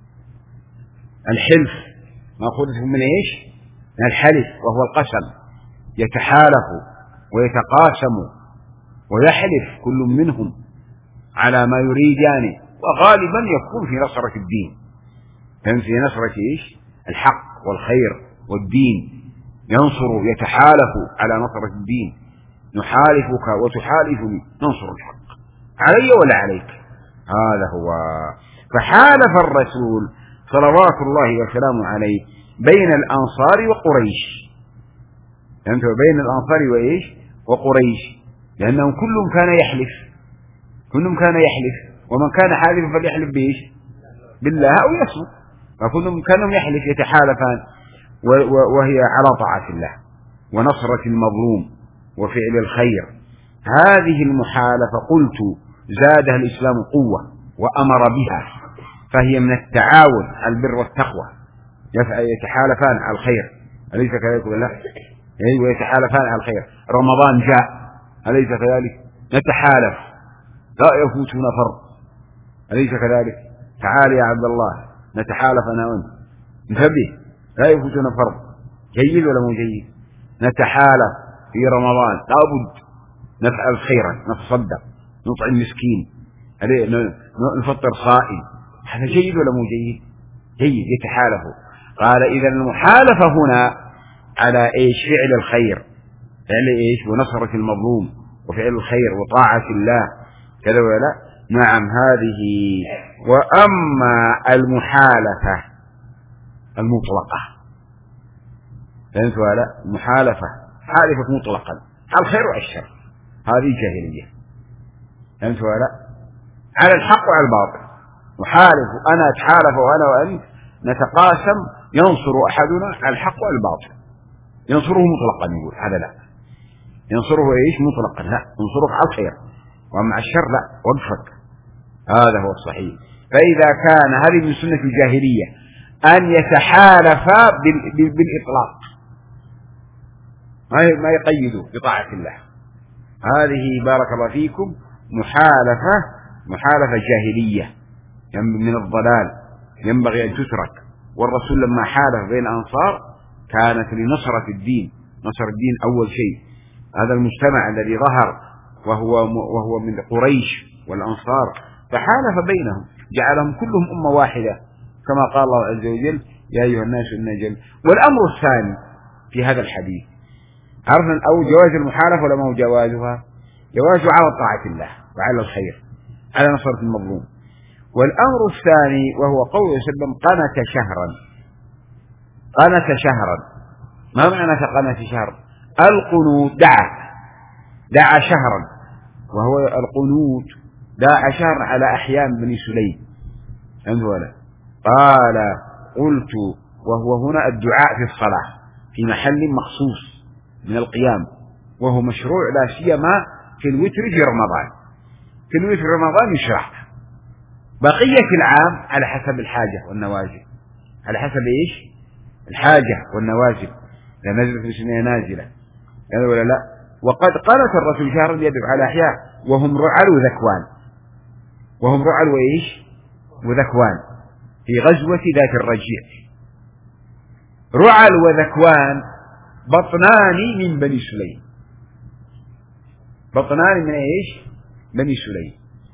الحلف مأخوذة من إيش؟ من الحلف وهو القسم، يتحالف ويتقاسم ويحلف كل منهم على ما يريدان وغالبا يكون في نصرة الدين، فهم في نصرة إيش؟ الحق والخير والدين، ينصر يتحالف على نصرة الدين، نحالفك وتحالفني، ننصر الحق علي ولا عليك، هذا هو. فحالف الرسول صلوات الله وسلامه عليه بين الأنصار وقريش، فهمت؟ بين الأنصار وإيش؟ وقريش، لأنهم كلهم كان يحلف، كلهم كان يحلف، ومن كان حالفا فليحلف بإيش؟ بالله أو يصمت، فكلهم كانوا يحلف يتحالفان، وهي على طاعة الله ونصرة المظلوم وفعل الخير. هذه المحالفة قلت زادها الإسلام قوة وأمر بها، فهي من التعاون على البر والتقوى، يتحالفان على الخير، أليس كذلك ولا لا؟ أيوة، يتحالفان على الخير. رمضان جاء، أليس كذلك؟ نتحالف لا يفوتنا فرض، أليس كذلك؟ تعال يا عبد الله نتحالف أنا وأنت، انتبه لا يفوتنا فرض، جيد ولا مو جيد؟ نتحالف في رمضان لابد نفعل خيرا، نتصدق، نطعم مسكين، نفطر صائم، هذا جيد ولا مو جيد؟ جيد، يتحالفوا. قال إذا المحالفة هنا على إيش؟ فعل الخير، فعل إيش؟ ونصرة المظلوم وفعل الخير وطاعة الله، كذا ولا؟ نعم هذه. وأما المحالفة المطلقة، فهمت ولا؟ المحالفة حالفة مطلقا على الخير وعلى الشر، هذه جاهلية، فهمت ولا؟ على الحق وعلى الباطل، محالف، أنا أتحالف وأنا وأنت نتقاسم، ينصر أحدنا على الحق وعلى الباطل، ينصره مطلقا، يقول هذا لا، ينصره إيش؟ مطلقا، لا، ينصره على الخير، وأما على الشر لا، وقفك، هذا هو الصحيح. فإذا كان هذه من سنة الجاهلية أن يتحالف بالإطلاق، ما يقيدوا بطاعة الله، هذه بارك الله فيكم محالفة محالفة جاهلية من الضلال، ينبغي أن تترك. والرسول لما حالف بين الأنصار كانت لنصرة الدين، نصر الدين أول شيء، هذا المجتمع الذي ظهر وهو وهو من قريش والأنصار، فحالف بينهم، جعلهم كلهم أمة واحدة، كما قال الله عز وجل يا أيها الناس إنا جل. والأمر الثاني في هذا الحديث، عرفنا الأول جواز المحالفة ولا ما هو جوازها؟ جوازه على طاعة الله وعلى الخير، على نصرة المظلوم. والأمر الثاني وهو قوله وسلم قنت شهرا، قنت شهرا، ما معنى قنت شهر؟ القنوت، دعا دعا شهرا، وهو القنوت دعا شهرا على أحيان بني سليم، فهمت ولا؟ قال قلت وهو هنا الدعاء في الصلاة في محل مخصوص من القيام، وهو مشروع لا سيما في الوتر في رمضان، في الوتر رمضان يشرع، بقية العام على حسب الحاجة والنوازل، على حسب إيش؟ الحاجة والنوازل، لا نزلت بسنة نازلة، يعني ولا لا؟ وقد قالت الرسول شهرا يدعو على أحياء وهم رعل وذكوان، وهم رعل وإيش؟ وذكوان، في غزوة ذات الرجيع. رعل وذكوان بطنان من بني سليم، بطنان من إيش؟ بني سليم.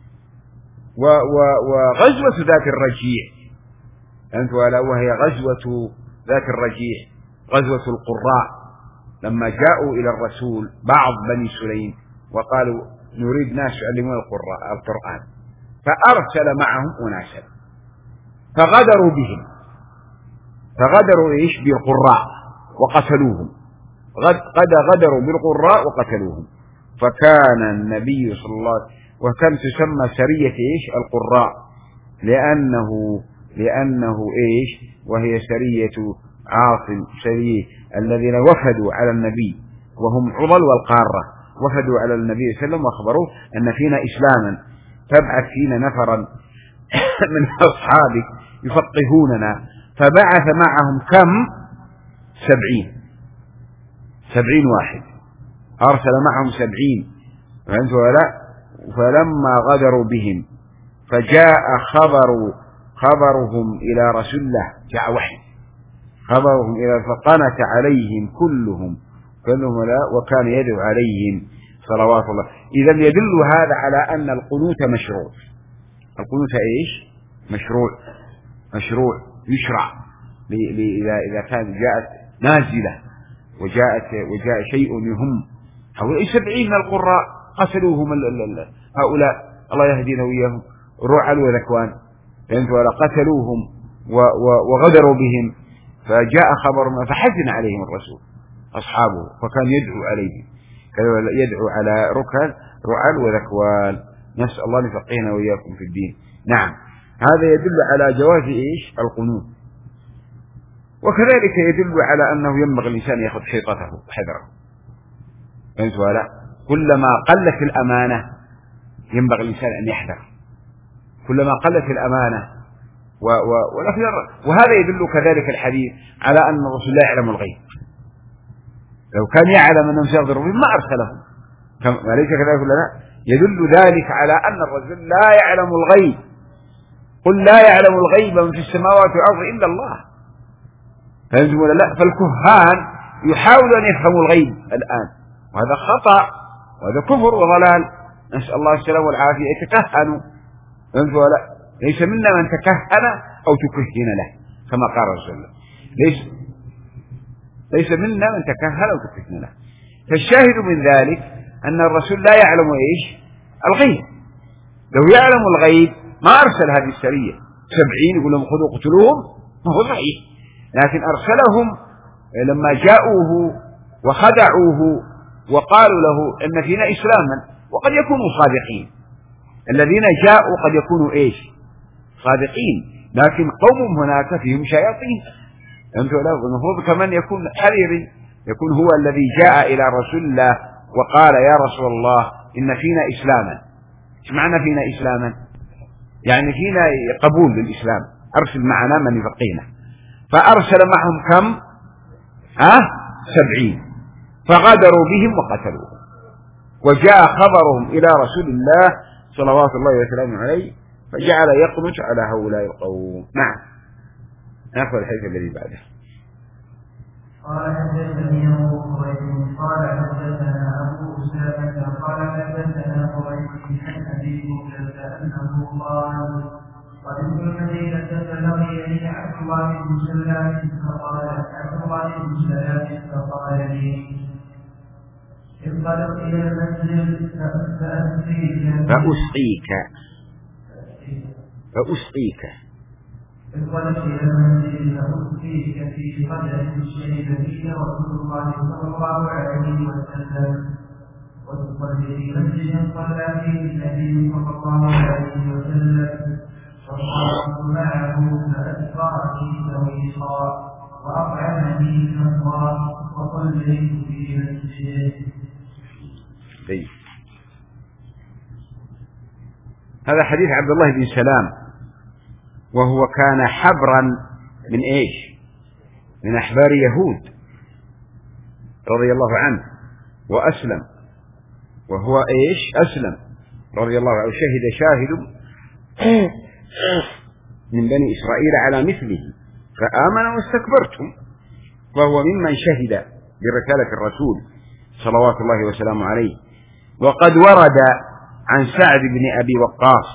وغزوة ذات الرجيع أنت ولا، وهي غزوة ذات الرجيع، غزوة القراء، لما جاءوا إلى الرسول بعض بني سليم وقالوا نريد ناس يعلمون القرآن، فأرسل معهم أناسا فغدروا بهم، فغدروا إيش؟ بالقراء وقتلوهم، قد غدروا بالقراء وقتلوهم. فكان النبي صلى الله عليه وسلم، وكم تسمى سرية إيش؟ القراء، لأنه لأنه إيش؟ وهي سرية عاصم، سرية الذين وفدوا على النبي وهم عضل والقارة، وفدوا على النبي صلى الله عليه وسلم وأخبروه أن فينا إسلاما، فابعث فينا نفرا من أصحابك يفقهوننا، فبعث معهم كم؟ سبعين سبعين واحد، أرسل معهم سبعين، فهمت ولا؟ فلما غدروا بهم فجاء خبر خبرهم إلى رسول الله، جاء وحي خبرهم إلى، فقنت عليهم كلهم كلهم لا، وكان يدعو عليهم صلوات الله. إذا يدل هذا على أن القنوت مشروع، القنوت إيش؟ مشروع مشروع يشرع إذا إذا كان جاءت نازلة وجاءت وجاء شيء يهم. هؤلاء سبعين من القراء قتلوهم هؤلاء الله يهدينا وإياهم رعل وذكوان، ولا قتلوهم وغدروا بهم، فجاء خبر فحزن عليهم الرسول أصحابه فكان يدعو عليهم، كان يدعو على ركل رعل وذكوان. نسأل الله أن يفقهنا وإياكم في الدين. نعم، هذا يدل على جواز إيش؟ القنوت. وكذلك يدل على أنه ينبغي الإنسان يأخذ حيطته وحذره. فهمت ولا؟ كلما قلت الأمانة ينبغي الإنسان أن يحذر، كلما قلت الأمانة و و وهذا يدل كذلك الحديث على أن الرسول لا يعلم الغيب. لو كان يعلم أنهم سيغدروا بهم ما أرسلهم، أليس كذلك ولا لا؟ يدل ذلك على أن الرسول لا يعلم الغيب. قل لا يعلم الغيب من في السماوات والأرض إلا الله. فهمت ولا لا؟ فالكهان يحاولوا أن يفهموا الغيب الآن، وهذا خطأ وهذا كفر وضلال. نسأل الله السلامة والعافية. يتكهنوا، فهمت ولا لا؟ ليس منا من تكهن أو تكهن له كما قال رسول الله، ليس ليس منا من تكهن أو تكهن له. فالشاهد من ذلك أن الرسول لا يعلم إيش؟ الغيب. لو يعلم الغيب ما أرسل هذه السرية سبعين يقول لهم خذوا اقتلوهم، ما هو صحيح، لكن أرسلهم لما جاءوه وخدعوه وقالوا له إن فينا إسلاما، وقد يكونوا صادقين. الذين جاءوا قد يكونوا إيش؟ صادقين، لكن قوم هناك فيهم شياطين. أنتم لا المفروض كمان يكون حريري، يكون هو الذي جاء إلى رسول الله وقال يا رسول الله إن فينا إسلاما. إيش معنى فينا إسلاما؟ يعني فينا قبول للإسلام، أرسل معنا من يفقينا. فأرسل معهم كم؟ ها؟ سبعين، فغدروا بهم وقتلوهم، وجاء خبرهم إلى رسول الله صلوات الله وسلامه عليه فجعل يقنط على هؤلاء القوم. نعم، نأخذ الحديث الذي بعده. قال حدثني أبو قريب قال حدثنا أبو أسامة قال حدثنا قريب عن أبي موسى أنه قال قدمت المدينة فلقيني عبد الله بن سلام فقال عبد الله بن سلام فقال لي انطلق إلى المسجد فأسقيك فأسقيك فأسقيك انطلق إلى المسجد فأسقيك في قدر الشيء فيه رسول الله صلى الله عليه وسلم وتصلي في مسجد صلى فيه النبي صلى الله عليه وسلم فصارت معه فأسقاني سويقا وأطعمني كفرا وصليت في مسجده. طيب، هذا حديث عبد الله بن سلام، وهو كان حبرا من ايش؟ من احبار يهود رضي الله عنه، واسلم، وهو ايش؟ اسلم رضي الله عنه. شهد شاهد من بني اسرائيل على مثله فآمنوا واستكبرتم، وهو ممن شهد برسالة الرسول صلوات الله وسلامه عليه. وقد ورد عن سعد بن أبي وقاص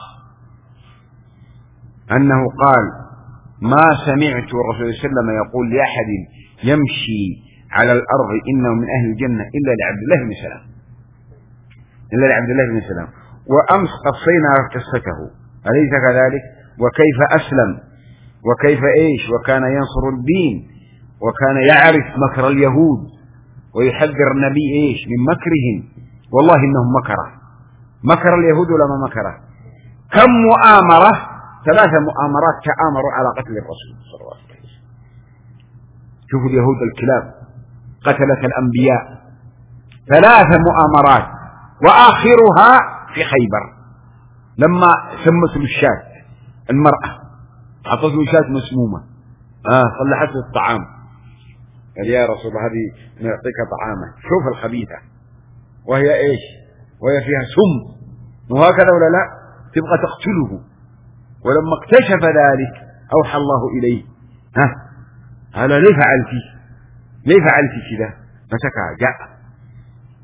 أنه قال ما سمعت الرسول صلى الله عليه وسلم يقول لأحد يمشي على الأرض إنه من أهل الجنة إلا لعبد الله بن سلام، إلا لعبد الله بن سلام. وأمس قصينا قصته، أليس كذلك؟ وكيف أسلم، وكيف إيش، وكان ينصر الدين، وكان يعرف مكر اليهود ويحذر النبي إيش من مكرهم. والله إنهم مكره، مكر اليهود لما مكره. كم مؤامرة؟ ثلاثة مؤامرات تآمروا على قتل الرسول صلى الله عليه وسلم. شوفوا اليهود الكلاب قتلت الأنبياء، ثلاثة مؤامرات، وآخرها في خيبر لما سمت الشاة المرأة، أعطته شاة مسمومة، آه صلحت الطعام، قال يا رسول الله هذه نعطيك طعامة، شوف الخبيثة، وهي إيش؟ وهي فيها سم، وهكذا ولا لا؟ تبغى تقتله. ولما اكتشف ذلك أوحى الله إليه، ها هذا ليه فعلتي؟ ليه فعلتي كذا؟ مسكها جاء،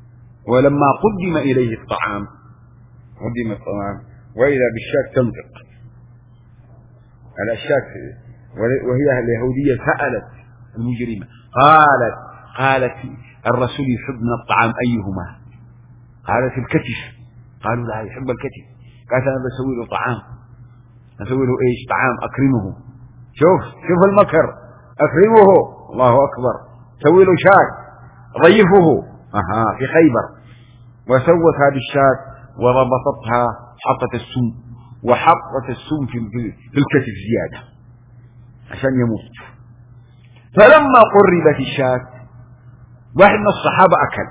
ولما قدم إليه الطعام، قدم الطعام وإذا بالشاة تنطق على الشاة، وهي اليهودية سألت المجرمة قالت قالت الرسول يحب من الطعام أيهما؟ قالت الكتف. قالوا لا يحب الكتف. قالت أنا بسوي له طعام، أسوي له إيش؟ طعام أكرمه. شوف شوف المكر، أكرمه، الله أكبر، سوي له شاة ضيفه أها في خيبر. وسوت هذه الشاة وربطتها، حطت السم وحطت السم في الكتف زيادة عشان يموت. فلما قربت الشاة واحد من الصحابة أكل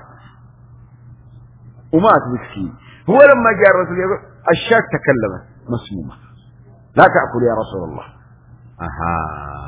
ومات مسكين. هو لما جاء الرسول يقول الشاة تكلمت مسمومة لا تأكل يا رسول الله. أها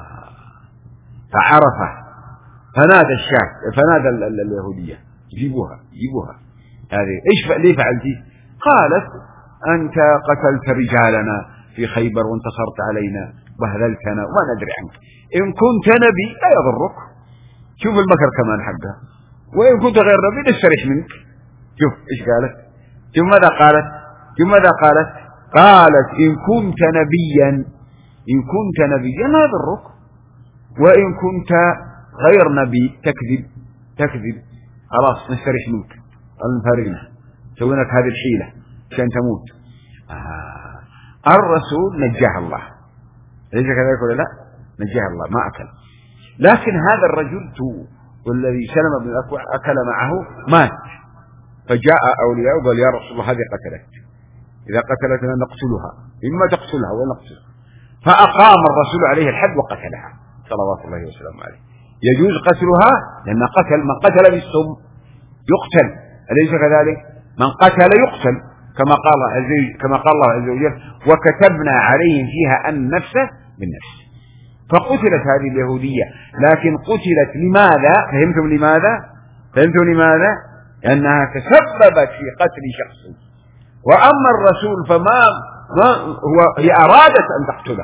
فعرفه فنادى الشاة، فنادى ال ال اليهودية جيبوها جيبوها هذه. إيش ليه فعلتي؟ قالت أنت قتلت رجالنا في خيبر وانتصرت علينا وهذلتنا وما ندري عنك. إن كنت نبي لا يضرك، شوف المكر كمان حقها، وإن كنت غير نبي نستريح منك. شوف إيش قالت، شوف ماذا قالت، شوف ماذا قالت قالت إن كنت نبيا إن كنت نبيا لا يضرك، وإن كنت غير نبي تكذب تكذب خلاص نستريح منك، نفارقنا، سويناك هذه الحيلة عشان تموت. آه. الرسول نجاه الله، ليس كذلك ولا لا؟ نجاه الله ما أكل. لكن هذا الرجل والذي سلم بن الأكوع أكل معه مات. فجاء أولياء وقال يا رسول الله هذه قتلت، إذا قتلتنا نقتلها، إما تقتلها ونقتلها. فأقام الرسول عليه الحد وقتلها صلوات الله وسلامه عليه. يجوز قتلها لأن قتل من قتل بالسم يقتل، أليس كذلك؟ من قتل يقتل كما قال كما قال الله عز وجل وكتبنا عليهم فيها النفس بالنفس. فقتلت هذه اليهودية، لكن قتلت لماذا؟ فهمتم لماذا؟ فهمتم لماذا؟ لأنها تسببت في قتل شخص. وأما الرسول فما هو هي أرادت أن تقتله،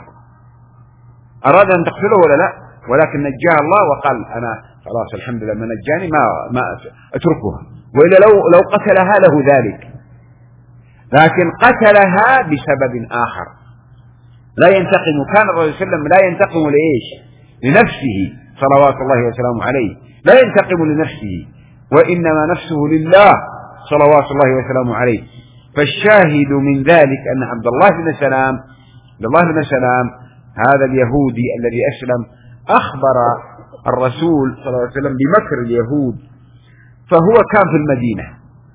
أراد أن تقتله ولا لا؟ ولكن نجاها الله وقال أنا خلاص الحمد لله ما نجاني ما ما أتركها، وإلا لو لو قتلها له ذلك. لكن قتلها بسبب آخر لا ينتقم. كان الرسول صلى الله عليه وسلم لا ينتقم لإيش؟ لنفسه صلوات الله وسلامه عليه، لا ينتقم لنفسه، وإنما نفسه لله صلوات الله وسلامه عليه. فالشاهد من ذلك أن عبد الله بن سلام عبد الله بن سلام هذا اليهودي الذي أسلم أخبر الرسول صلى الله عليه وسلم بمكر اليهود، فهو كان في المدينة.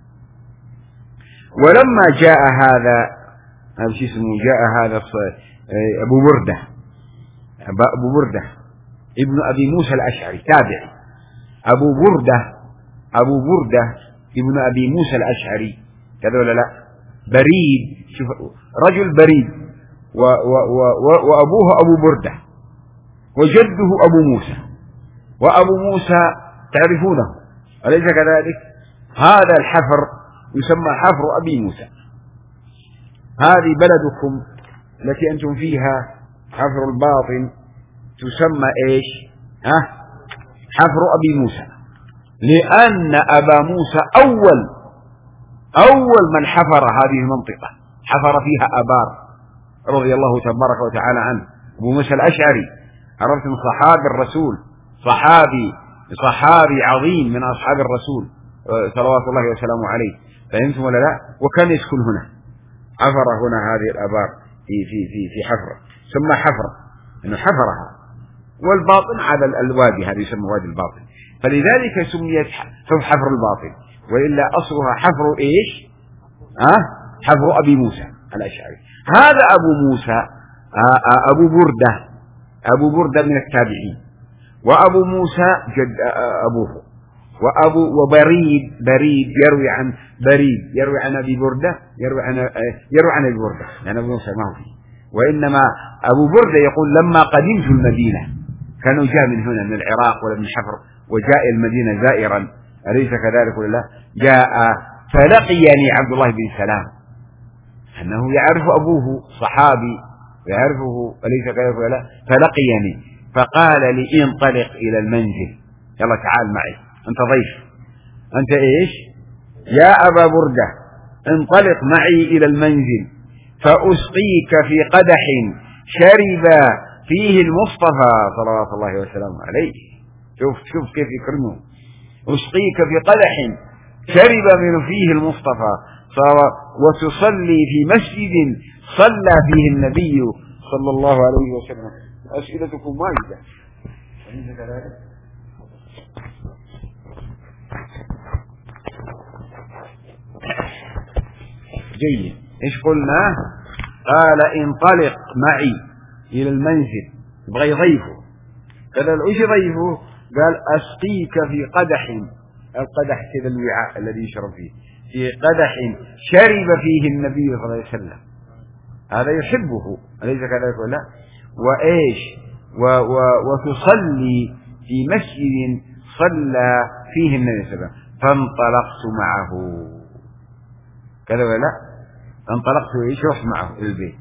ولما جاء هذا شو اسمه جاء هذا أبو بردة أبو بردة ابن أبي موسى الأشعري تابعي، أبو بردة أبو بردة ابن أبي موسى الأشعري كذا ولا لا؟ بريد، شوف رجل بريد و و و وأبوه أبو بردة وجده أبو موسى، وأبو موسى تعرفونه أليس كذلك؟ هذا الحفر يسمى حفر أبي موسى. هذه بلدكم التي أنتم فيها حفر الباطن تسمى إيش؟ ها؟ حفر أبي موسى، لأن أبا موسى أول أول من حفر هذه المنطقة، حفر فيها أبار رضي الله تبارك وتعالى عنه. أبو موسى الأشعري عرفت من صحابي الرسول، صحابي صحابي عظيم من أصحاب الرسول صلوات الله وسلامه عليه، فهمتم ولا لا؟ وكان يسكن هنا، حفر هنا هذه الآبار في في في في حفر، سمى حفر إنه حفرها. والباطن على الوادي هذا يسمى وادي الباطن، فلذلك سميت حفر الباطن، وإلا أصلها حفر إيش؟ ها؟ أه؟ حفر أبي موسى الأشعري. هذا أبو موسى أبو بردة أبو بردة من التابعين، وأبو موسى جد أبوه، وأبو وبريد بريد يروي عن بريد يروي عن أبي بردة يروي عن يروي عن أبي بردة، يعني أبو موسى ما هو فيه. وإنما أبو بردة يقول لما قدمت المدينة، كانوا جاء من هنا من العراق ولا من حفر وجاء المدينة زائرا أليس كذلك ولا لا؟ جاء فلقيني عبد الله بن سلام، أنه يعرف أبوه صحابي ويعرفه أليس كذلك ولا لا؟ فلقيني فقال لي انطلق إلى المنزل، يلا تعال معي أنت ضيف، أنت إيش يا أبا بردة، انطلق معي إلى المنزل فأسقيك في قدح شرب فيه المصطفى صلوات الله وسلامه عليه. شوف شوف كيف يكرمه. أسقيك في قدح شرب من فيه المصطفى وتصلي في مسجد صلى فيه النبي صلى الله عليه وسلم. أسئلتكم واجدة. جيد. إيش قلنا؟ قال انطلق معي إلى المنزل، يبغى يضيفه. قال إيش يضيفه؟ قال أسقيك في قدح، القدح كذا الوعاء الذي يشرب فيه، في قدح شرب فيه النبي صلى الله عليه وسلم. هذا يحبه أليس كذلك ولا؟ وإيش و و وتصلي في مسجد صلى فيه النبي صلى الله عليه وسلم. فانطلقت معه كذا ولا؟ انطلقت إيش رحت معه إلى البيت.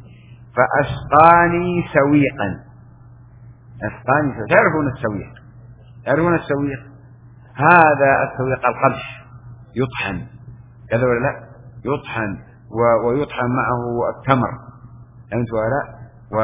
فأسقاني سويقا. أسقاني سويقا. تعرفون السويق؟ تعرفون السويق؟ هذا السويق القرش يطحن كذا ولا لا؟ يطحن ويطحن معه التمر أنت ولا؟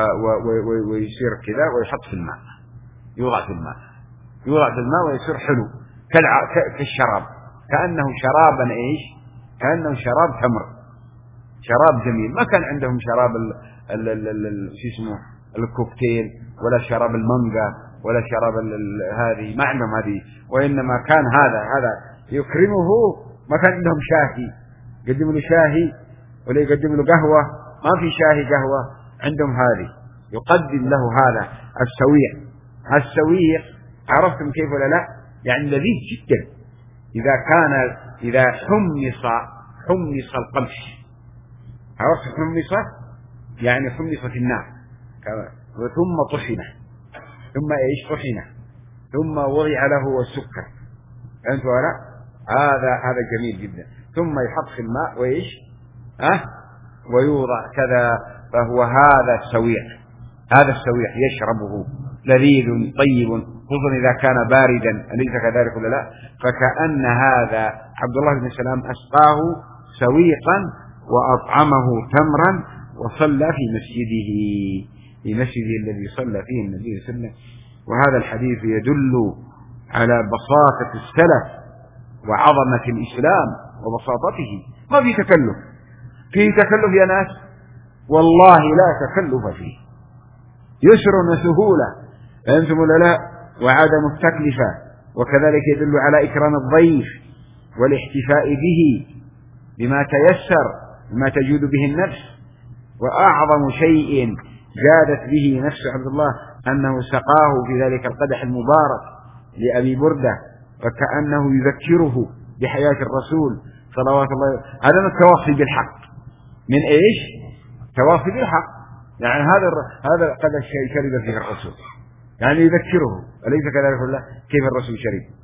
ويصير كذا ويحط في الماء، يوضع في الماء، يوضع في الماء ويصير حلو كالشراب، كأنه شرابا إيش؟ كأنه شراب تمر، شراب جميل. ما كان عندهم شراب ال ال ال شو اسمه الكوكتيل ولا شراب المانجا ولا شراب هذه، ما عندهم هذه، وإنما كان هذا هذا يكرمه. ما كان عندهم شاهي يقدم له شاهي ولا يقدم له قهوة، ما في شاهي قهوة عندهم، هذه يقدم له هذا السويق. السويق عرفتم كيف ولا لا؟ يعني لذيذ جدا إذا كان إذا حمص حمص القمح. عرفت حمص؟ يعني حمص في النار ثم طحن، ثم ايش طحن، ثم وضع له السكر أنت ولا؟ هذا هذا جميل جدا. ثم يحط في الماء وإيش أه ويوضع كذا. فهو هذا السويق، هذا السويق يشربه لذيذ طيب، خصوصا إذا كان باردا أليس كذلك ولا لا؟ فكأن هذا عبد الله بن سلام أسقاه سويقا وأطعمه تمرا وصلى في مسجده، في مسجده الذي صلى فيه النبي صلى الله عليه وسلم. وهذا الحديث يدل على بساطة السلف وعظمة الإسلام وبساطته. ما في تكلف، في تكلف يا ناس والله لا تكلف فيه، يسر وسهولة أنتم ولا لا؟ وعدم التكلفة. وكذلك يدل على إكرام الضيف والاحتفاء به بما تيسر، بما تجود به النفس. وأعظم شيء جادت به نفس عبد الله أنه سقاه في ذلك القدح المبارك لأبي بردة، وكأنه يذكره بحياة الرسول صلوات الله. هذا من التواصي بالحق. من إيش؟ تواصي بالحق. يعني هذا هذا القدح شرب فيه الرسول، يعني يذكره أليس كذلك ولا؟ كيف الرسول شرب.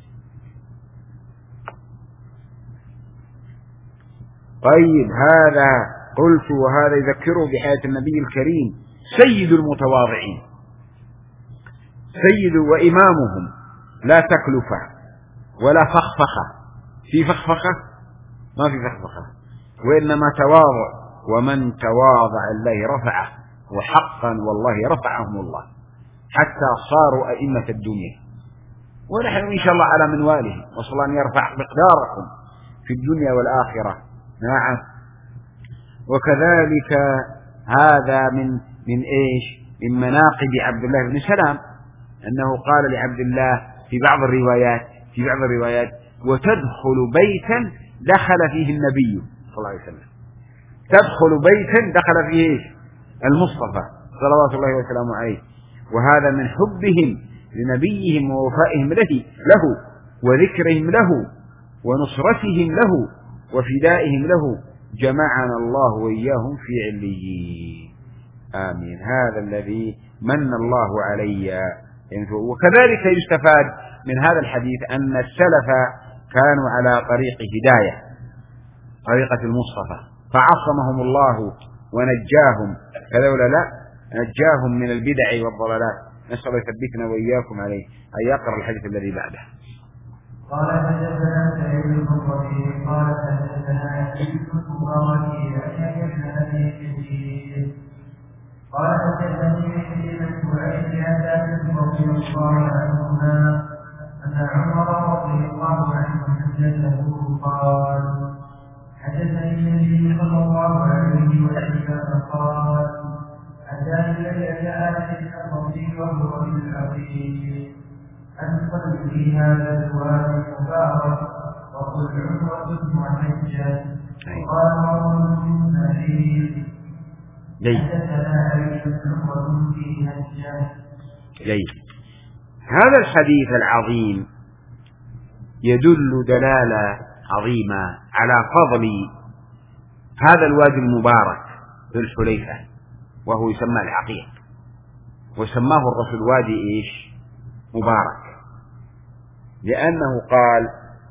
طيب هذا قلت وهذا يذكره بحياة النبي الكريم سيد المتواضعين، سيد وإمامهم، لا تكلفة ولا فخفخة. في فخفخة؟ ما في فخفخة، وإنما تواضع. ومن تواضع الله رفعه، وحقا والله رفعهم الله حتى صاروا أئمة الدنيا. ونحن إن شاء الله على منواله، وصل أن يرفع مقداركم في الدنيا والآخرة. نعم. وكذلك هذا من من إيش؟ من مناقب عبد الله بن سلام، أنه قال لعبد الله في بعض الروايات في بعض الروايات وتدخل بيتا دخل فيه النبي صلى الله عليه وسلم. تدخل بيتا دخل فيه إيش؟ المصطفى صلوات الله وسلامه عليه. وهذا من حبهم لنبيهم ووفائهم له له وذكرهم له ونصرتهم له وفدائهم له. جمعنا الله وإياهم في عليين. آمين. هذا الذي من الله علي. وكذلك يستفاد من هذا الحديث أن السلف كانوا على طريق هداية، طريقة المصطفى، فعصمهم الله ونجاهم كذا ولا لا؟ نجاهم من البدع والضلالات. نسأل الله يثبتنا وإياكم عليه. أن يقرأ الحديث الذي بعده. قال حدثنا سعيد بن الربيع قال حدثنا عيسى بن مبارك عن ابي قال حدثني عكرمة عن عباس رضي الله عنهما أن عمر رضي الله عنه حدثه قال حدثني النبي صلى الله عليه وسلم قال أتاني ليلة آتي الربي وهو بالحقيق أن صل في هذا الوادي المبارك وقل عمرة وحجة وقال رجل من نبيل حدثنا علي عمرة في حجة. هذا الحديث العظيم يدل دلالة عظيمة على فضل هذا الوادي المبارك ذو الحليفة، وهو يسمى العقيق، وسماه الرسول وادي إيش؟ مبارك، لأنه قال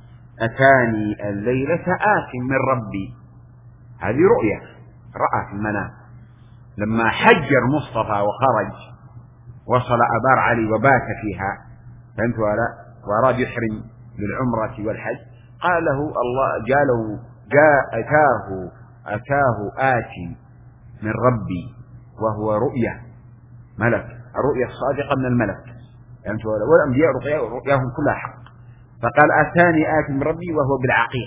أتاني الليلة آت من ربي. هذه رؤية رأى في المنام لما حج المصطفى وخرج وصل أبار علي وبات فيها، فهمت ولا؟ وأراد يحرم بالعمرة والحج، قال له الله جاء جاء أتاه أتاه آتي من ربي وهو رؤيا ملك، الرؤيا الصادقة من الملك، فهمت ولا؟ والأنبياء رؤياهم كلها حق، فقال أتاني آتي من ربي وهو بالعقيق.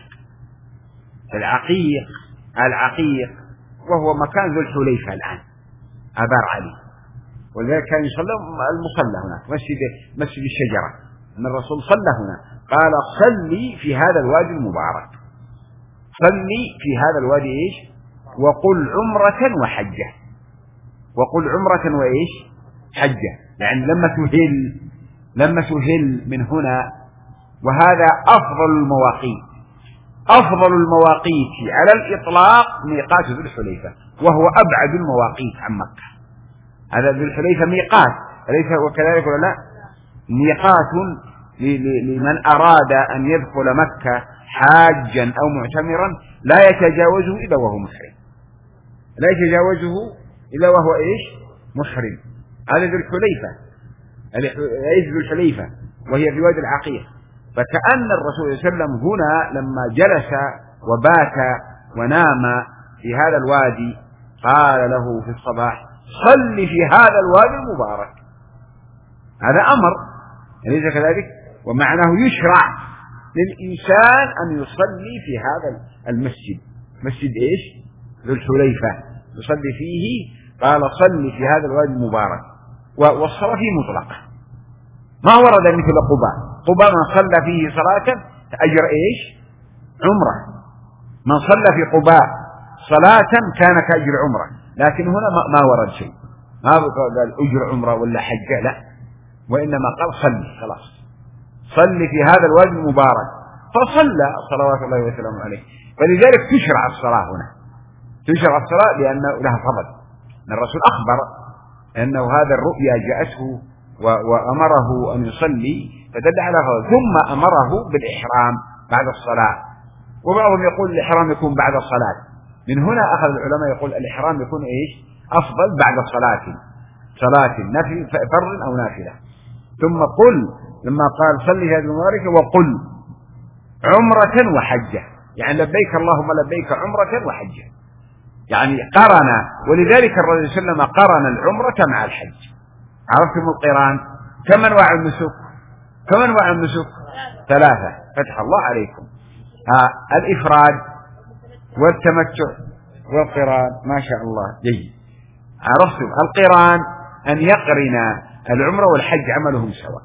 العقيق العقيق وهو مكان ذو الحليفة الآن أبار علي، ولذلك كان يصلى المصلى هناك مسجد مسجد الشجرة، أن الرسول صلى هنا، قال صلي في هذا الوادي المبارك، صلي في هذا الوادي إيش؟ وقل عمرة وحجة، وقل عمرة وإيش؟ حجة، يعني لما تهل لما تهل من هنا، وهذا أفضل المواقيت أفضل المواقيت على الإطلاق ميقات ذو الحليفة، وهو أبعد المواقيت عن مكة. هذا ذو الحليفة ميقات أليس وكذلك ولا لا؟ ميقات لمن أراد أن يدخل مكة حاجا أو معتمرا لا يتجاوزه إلا وهو محرم، لا يتجاوزه إلا وهو إيش؟ محرم. هذا ذو الحليفة ليس ذو الحليفة، وهي في وادي العقيق. فكأن الرسول صلى الله عليه وسلم هنا لما جلس وبات ونام في هذا الوادي قال له في الصباح صل في هذا الوادي المبارك. هذا أمر أليس كذلك؟ ومعناه يشرع للإنسان أن يصلي في هذا المسجد، مسجد إيش؟ ذو الحليفة، يصلي فيه. قال صل في هذا الوادي المبارك، والصلاة فيه مطلقة، ما ورد مثل قباء. قباء من صلى فيه صلاة أجر إيش؟ عمرة. من صلى في قباء صلاة كان كأجر عمرة، لكن هنا ما ورد شيء، ما قال أجر عمرة ولا حجة، لا، وإنما قال صلي، خلاص صلي في هذا الوادي المبارك. فصلى صلوات الله وسلامه عليه. فلذلك تشرع الصلاة هنا، تشرع الصلاة لأنه لها فضل. الرسول أخبر أنه هذا الرؤيا جاءته وأمره أن يصلي، فدل على هذا. ثم أمره بالإحرام بعد الصلاة، وبعضهم يقول الإحرام يكون بعد الصلاة. من هنا أخذ العلماء يقول الإحرام يكون إيش؟ أفضل بعد صلاة صلاة نفل فرض أو نافلة. ثم قل لما قال صلي هذه المباركة وقل عمرة وحجة، يعني لبيك اللهم لبيك عمرة وحجة، يعني قرن. ولذلك الرسول صلى الله عليه وسلم قرن العمرة مع الحج. عرفتم القران؟ كم أنواع النسك؟ كم أنواع النسك؟ ثلاثة، فتح الله عليكم. ها الإفراد والتمتع والقران، ما شاء الله جيد. عرفتم القران أن يقرن العمرة والحج عملهم سواء،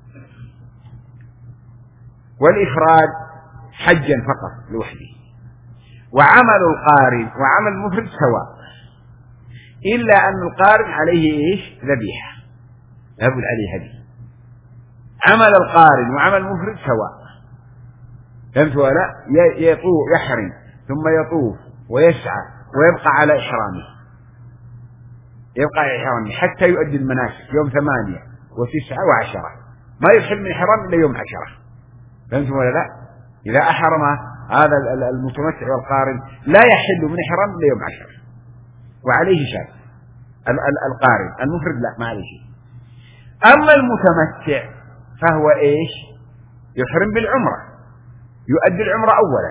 والإفراد حجا فقط لوحده، وعمل القارن وعمل المفرد سواء، إلا أن القارن عليه إيش؟ ذبيحة، لابد عليه هدي. عمل القارن وعمل المفرد سواء، فهمت ولا؟ يطوف يحرم ثم يطوف ويسعى ويبقى على إحرامه، يبقى على إحرامه حتى يؤدي المناسك يوم ثمانية وتسعة وعشرة، ما يحل من إحرام إلا يوم عشرة، فهمت ولا لا؟ إذا أحرم هذا المتمتع والقارن لا يحل من إحرام إلا يوم عشرة، وعليه شاة. القارن المفرد لا، ما عليه شيء. أما المتمتع فهو إيش؟ يحرم بالعمرة، يؤدي العمرة أولا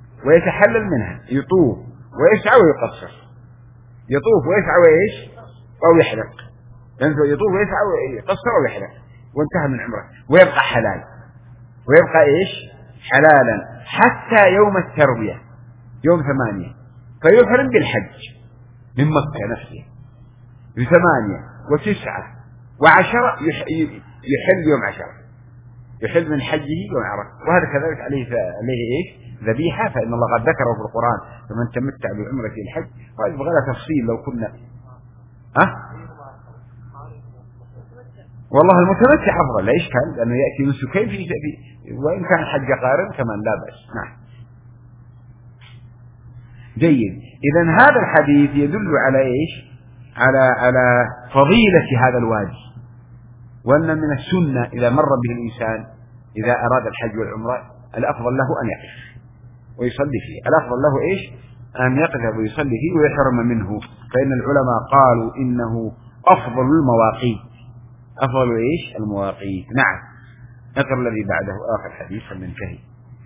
ويتحلل منها، يطوف ويسعى ويقصر، يطوف ويسعى وإيش؟ أو يحلق، لأنه يطوف ويسعى ويقصر أو يحلق وانتهى من عمره، ويبقى حلال، ويبقى إيش حلالا حتى يوم التروية يوم ثمانية، فيحرم بالحج من مكة نفسه بثمانية وتسعة وعشرة، يحل يوم عشرة، يحل من حجه يوم عرفة. وهذا كذلك عليه عليه إيش ذبيحة، فإن الله قد ذكره في القرآن فمن تمتع بعمرة الحج. وهذا بغير تفصيل لو كنا ها والله المتمتع أفضل لا إشكال، لأنه يأتي نسكين في وإن كان الحج قارن كمان لا بأس. نعم جيد. إذن هذا الحديث يدل على إيش على على فضيلة هذا الوادي، وأن من السنة إذا مر به الإنسان إذا أراد الحج والعمرة الأفضل له أن يقف ويصلي فيه، الأفضل له إيش أن يقف ويصلي فيه ويحرم منه، فإن العلماء قالوا إنه أفضل المواقيت، أفضل إيش المواقيت. نعم نقرأ الذي بعده آخر حديث فلننتهي.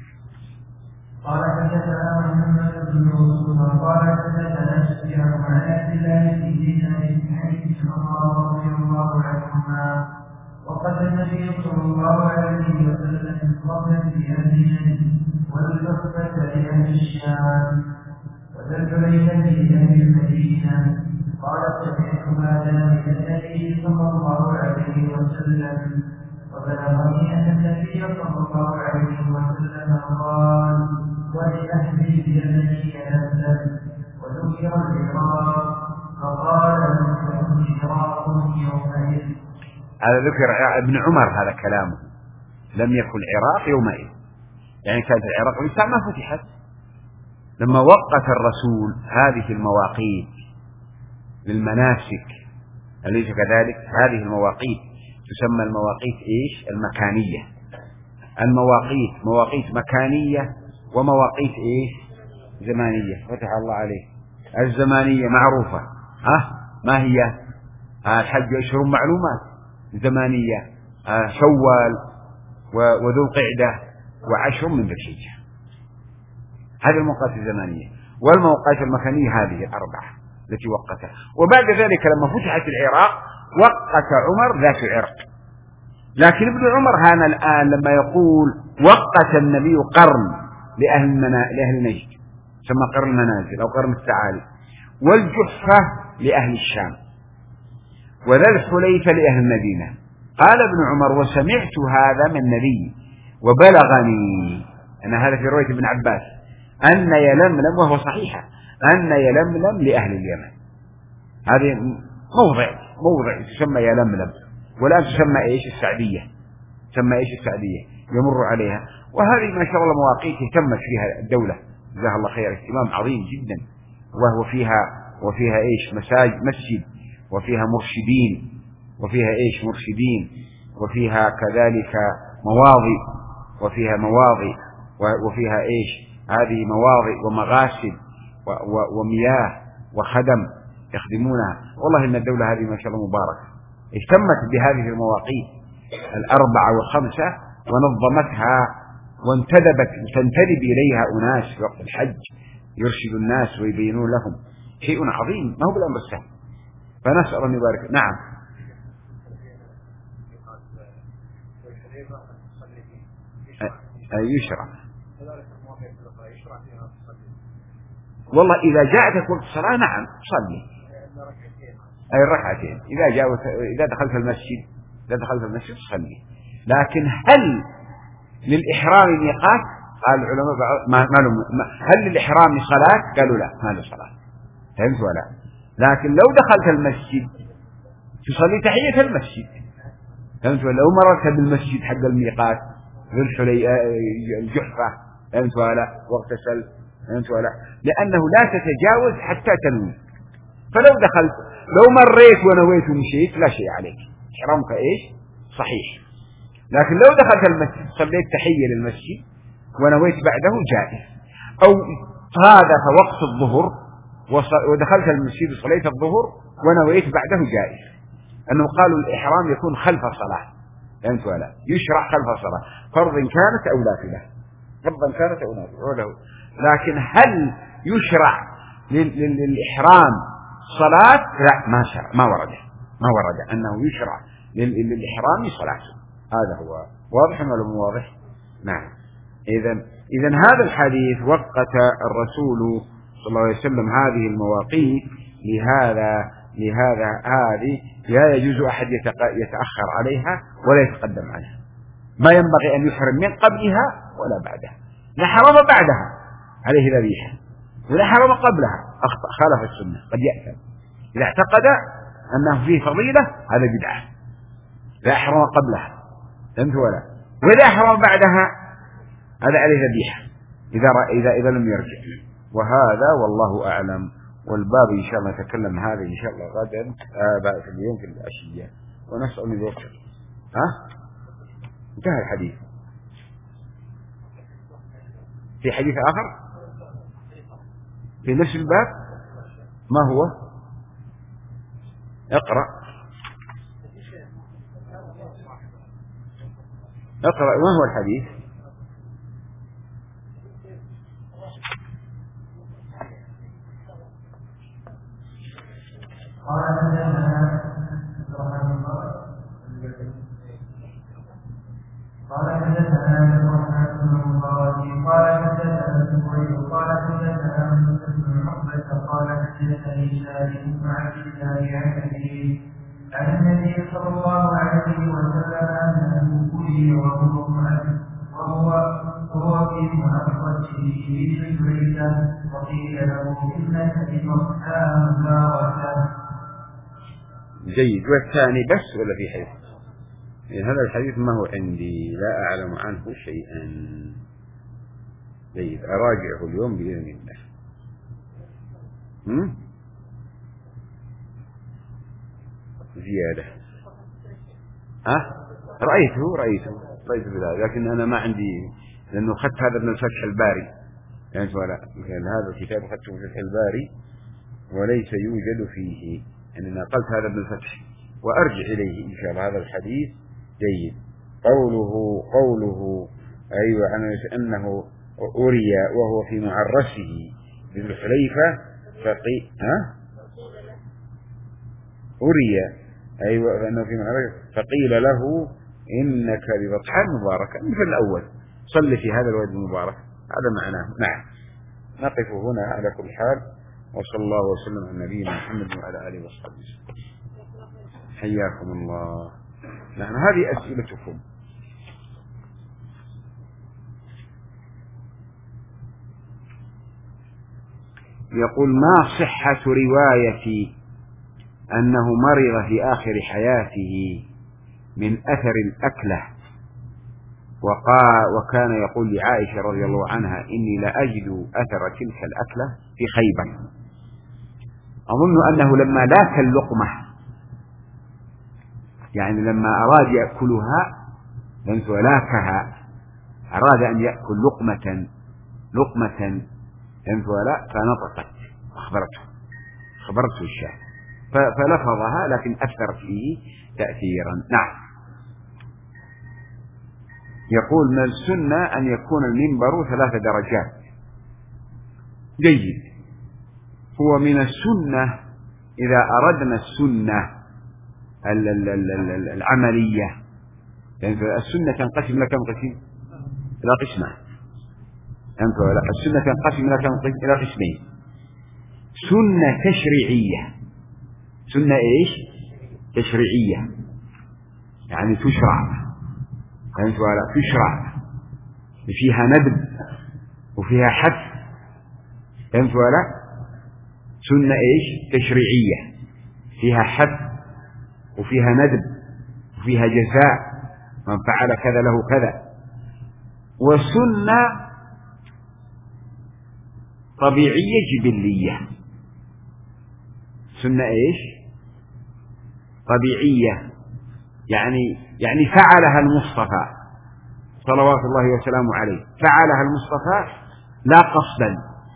قال حدثنا محمد بن يوسف قال حدثنا سفيان عن عبد الله بن دينار بن حديث عمر رضي الله عنهما وقد النبي صلى الله عليه وسلم قبل بأهل والكفة لأهل الشام وذلك لأهل المدينة. قال سمعت هذا من النبي صلى الله عليه وسلم وبلغني أن النبي صلى الله عليه وسلم قال ولأهل اليمن أسلم وذكر العراق فقال لهم العراق يومئذ. هذا ذكر ابن عمر هذا كلامه، لم يكن العراق يومئذ، يعني كانت العراق لسه ما فتحت. لما وقت الرسول هذه المواقيت للمناسك أليس كذلك؟ هذه المواقيت تسمى المواقيت إيش المكانية. المواقيت مواقيت مكانية ومواقيت إيش زمانية. فتح الله عليه. الزمانية معروفة ها ما هي؟ الحج أشهر معلومات. زمانية شوال وذو القعدة وعشر من ذي الحجة، هذه الموقات الزمانية. والموقات المكانية هذه الأربعة التي وقتها. وبعد ذلك لما فتحت العراق وقت عمر ذات عرق. لكن ابن عمر هنا الآن لما يقول وقت النبي قرن لأهل, منا... لأهل نجد ثم قرن المنازل أو قرن التعالي، والجحفة لأهل الشام، وذا الحليفة لأهل المدينة. قال ابن عمر وسمعت هذا من النبي وبلغني أن هذا في رواية ابن عباس أن يلملم، وهو صحيحة، أن يلملم لأهل اليمن. هذه موضع موضع تسمى يلملم، والآن تسمى إيش السعدية، تسمى إيش السعدية يمر عليها. وهذه ما شاء الله مواقيت اهتمت فيها الدولة جزاها الله خير، اهتمام عظيم جدا، وهو فيها وفيها إيش مساجد مسجد، وفيها مرشدين، وفيها إيش مرشدين، وفيها كذلك مواضي، وفيها مواضي وفيها إيش هذه مواضي ومغاسل ومياه وخدم يخدمونها. والله إن الدولة هذه ما شاء الله مباركة، اهتمت بهذه المواقيت الأربعة والخمسة ونظمتها وانتدبت وتنتدب إليها أناس في وقت الحج يرشد الناس ويبينون لهم. شيء عظيم ما هو بالأمر السهل، فنسأل أن يبارك. نعم يشرع والله إذا جاءتك وقت الصلاة نعم صلي أي الركعتين. إذا جاء إذا دخلت المسجد إذا دخلت المسجد صلي. لكن هل للإحرام ميقات؟ قال العلماء ما ما هل للإحرام صلاة؟ قالوا لا ما له صلاة، فهمت ولا؟ لكن لو دخلت المسجد تصلي تحية المسجد، فهمت ولا؟ لو مررت بالمسجد حق الميقات ذو الحلي الجحفة، فهمت ولا؟ واغتسل، فهمت ولا؟ لأنه لا تتجاوز حتى تنوي. فلو دخلت لو مريت ونويت ومشيت لا شيء عليك، إحرامك إيش صحيح. لكن لو دخلت المسجد صليت تحية للمسجد ونويت بعده جائز، أو صادف وقت الظهر ودخلت المسجد وصليت الظهر ونويت بعده جائز، أنه قالوا الإحرام يكون خلف الصلاة، فهمت ولا؟ يشرع خلف الصلاة فرض كانت أو نافلة، فرضا كانت أو نافلة. لكن هل يشرع للإحرام صلاة لا ما شرع ما ورد ما ورد أنه يشرع للإحرام صلاته. هذا هو واضح ولا مو واضح؟ نعم. إذا إذا هذا الحديث وقت الرسول صلى الله عليه وسلم هذه المواقيت لهذا لهذا هذه لا يجوز أحد يتأخر عليها ولا يتقدم عنها. ما ينبغي أن يحرم من قبلها ولا بعدها. لا حرم بعدها عليه ذبيحة ولا حرم قبلها أخطأ خالف السنة قد يأثم. إذا اعتقد أنه فيه فضيلة هذا بدعة. لا حرم قبلها فهمت ولا؟ وإذا حرم بعدها هذا عليه ذبيحة إذا إذا إذا لم يرجع. وهذا والله أعلم. والباب إن شاء الله نتكلم هذا إن شاء الله غدا آه في اليوم في العشية. ونسأل من الوقت. ها؟ انتهى الحديث. في حديث آخر في نفس الباب ما هو؟ اقرأ اقرأ ما هو الحديث؟ قال حدثنا قال حدثنا الرحمن بن المبارك قال حدثنا الزهري قال حدثنا مسلم بن عقبة قال حدثني سالم بن عبد الله عن أبيه عن النبي صلى الله عليه وسلم أنه كلي وهو مؤمن وهو وهو في مؤخرته في البريدة وقيل له إنك بمصحى مباركة. جيد. والثاني بس ولا في حديث؟ يعني هذا الحديث ما هو عندي لا أعلم عنه شيئا. جيد أراجعه اليوم بإذن الله. هم؟ زيادة ها؟ رأيته رأيته رأيته بذلك لكن أنا ما عندي لأنه أخذت هذا من فتح الباري يعني ولا هذا الكتاب أخذته من فتح الباري وليس يوجد فيه يعني نقلت هذا من الفتح وأرجع إليه إن شاء الله. هذا الحديث جيد. قوله قوله أيوة عن أنه أري وهو في معرسه بذو الحليفة فقي ها أري أيوة أنه في معرسه فقيل له إنك ببطحان مباركة مثل الأول صل في هذا الواد المبارك. هذا معناه. نعم. نقف هنا على كل حال. وصلى الله وسلم على نبينا محمد وعلى آله وصحبه وسلم. حياكم الله. نعم هذه أسئلتكم. يقول ما صحة رواية أنه مرض في آخر حياته من أثر الأكلة وقال وكان يقول لعائشة رضي الله عنها إني لا أجد أثر تلك الأكلة في خيبر. أظن أنه لما لاك اللقمة يعني لما أراد يأكلها لأنه ولاكها أراد أن يأكل لقمة لقمة لأنه ولا فنطقت أخبرته خبرته الشاه فلفظها لكن أثرت فيه تأثيرا. نعم. يقول من السنة أن يكون المنبر ثلاث درجات. جيد. هو من السنة إذا أردنا السنة العملية يعني السنة تنقسم إلى كم قسم؟ إلى قسمين. السنة تنقسم إلى كم قسم؟ إلى قسمين. سنة تشريعية. سنة إيش؟ تشريعية يعني تشرع فهمت ولا تشرع فيها ندب وفيها حث فهمت ولا سنة إيش؟ تشريعية فيها حث وفيها ندب وفيها جزاء من فعل كذا له كذا. وسنة طبيعية جبلية. سنة إيش؟ طبيعية يعني يعني فعلها المصطفى صلوات الله وسلامه عليه فعلها المصطفى لا قصدا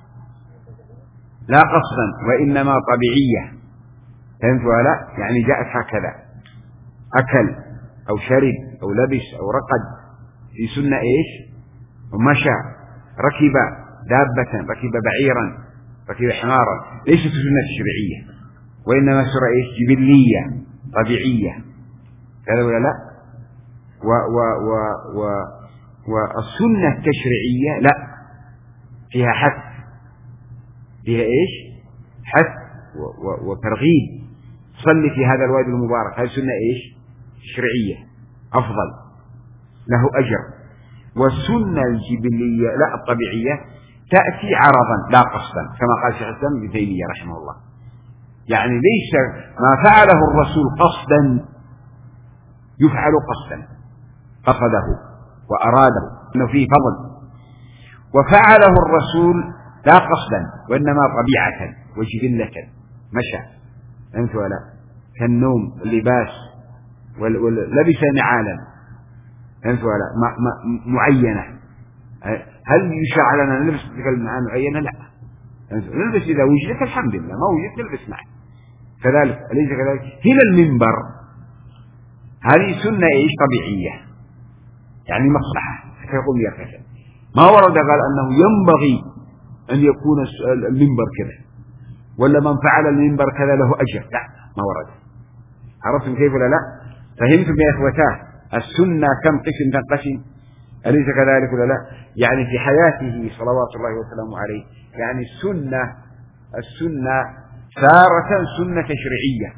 لا قصدا وإنما طبيعية فهمت ولا يعني جاءت هكذا أكل أو شرب أو لبس أو رقد في سنة إيش؟ ومشى ركب دابة ركب بعيرا ركب حمارا ليست سنة تشريعية وإنما سورة إيش؟ جبلية طبيعية، كذا ولا لا؟ و و و و والسنة التشريعية لا، فيها حث، فيها إيش؟ حث وترغيب. صلي في هذا الوادي المبارك، هذه سنة إيش؟ تشريعية أفضل، له أجر. والسنة الجبلية لا الطبيعية تأتي عرضا لا قصدا، كما قال شيخ الإسلام ابن تيمية رحمه الله. يعني ليس ما فعله الرسول قصدا يفعل قصدا، قصده وأراده أنه فيه فضل، وفعله الرسول لا قصدا وإنما طبيعة وجبلة مشى، أنت ولا كالنوم اللباس ولبس نعالا، أنت ولا معينة. هل يشرع لنا نلبس تلك النعال معينة؟ لا، نلبس إذا وجدت الحمد لله، ما وجدت نلبس معه. كذلك أليس كذلك؟ هنا المنبر هذه سنة إيش؟ طبيعية، يعني مصلحة حتى يقوم يرتفع. ما ورد قال أنه ينبغي أن يكون المنبر كذا، ولا من فعل المنبر كذا له أجر، لا، ما ورد. عرفتم كيف ولا لا؟ فهمتم يا إخوتاه؟ السنة كم قسم تنقسم، أليس كذلك ولا لا؟ يعني في حياته صلوات الله وسلامه عليه، يعني السنة السنة تارة سنة تشريعية،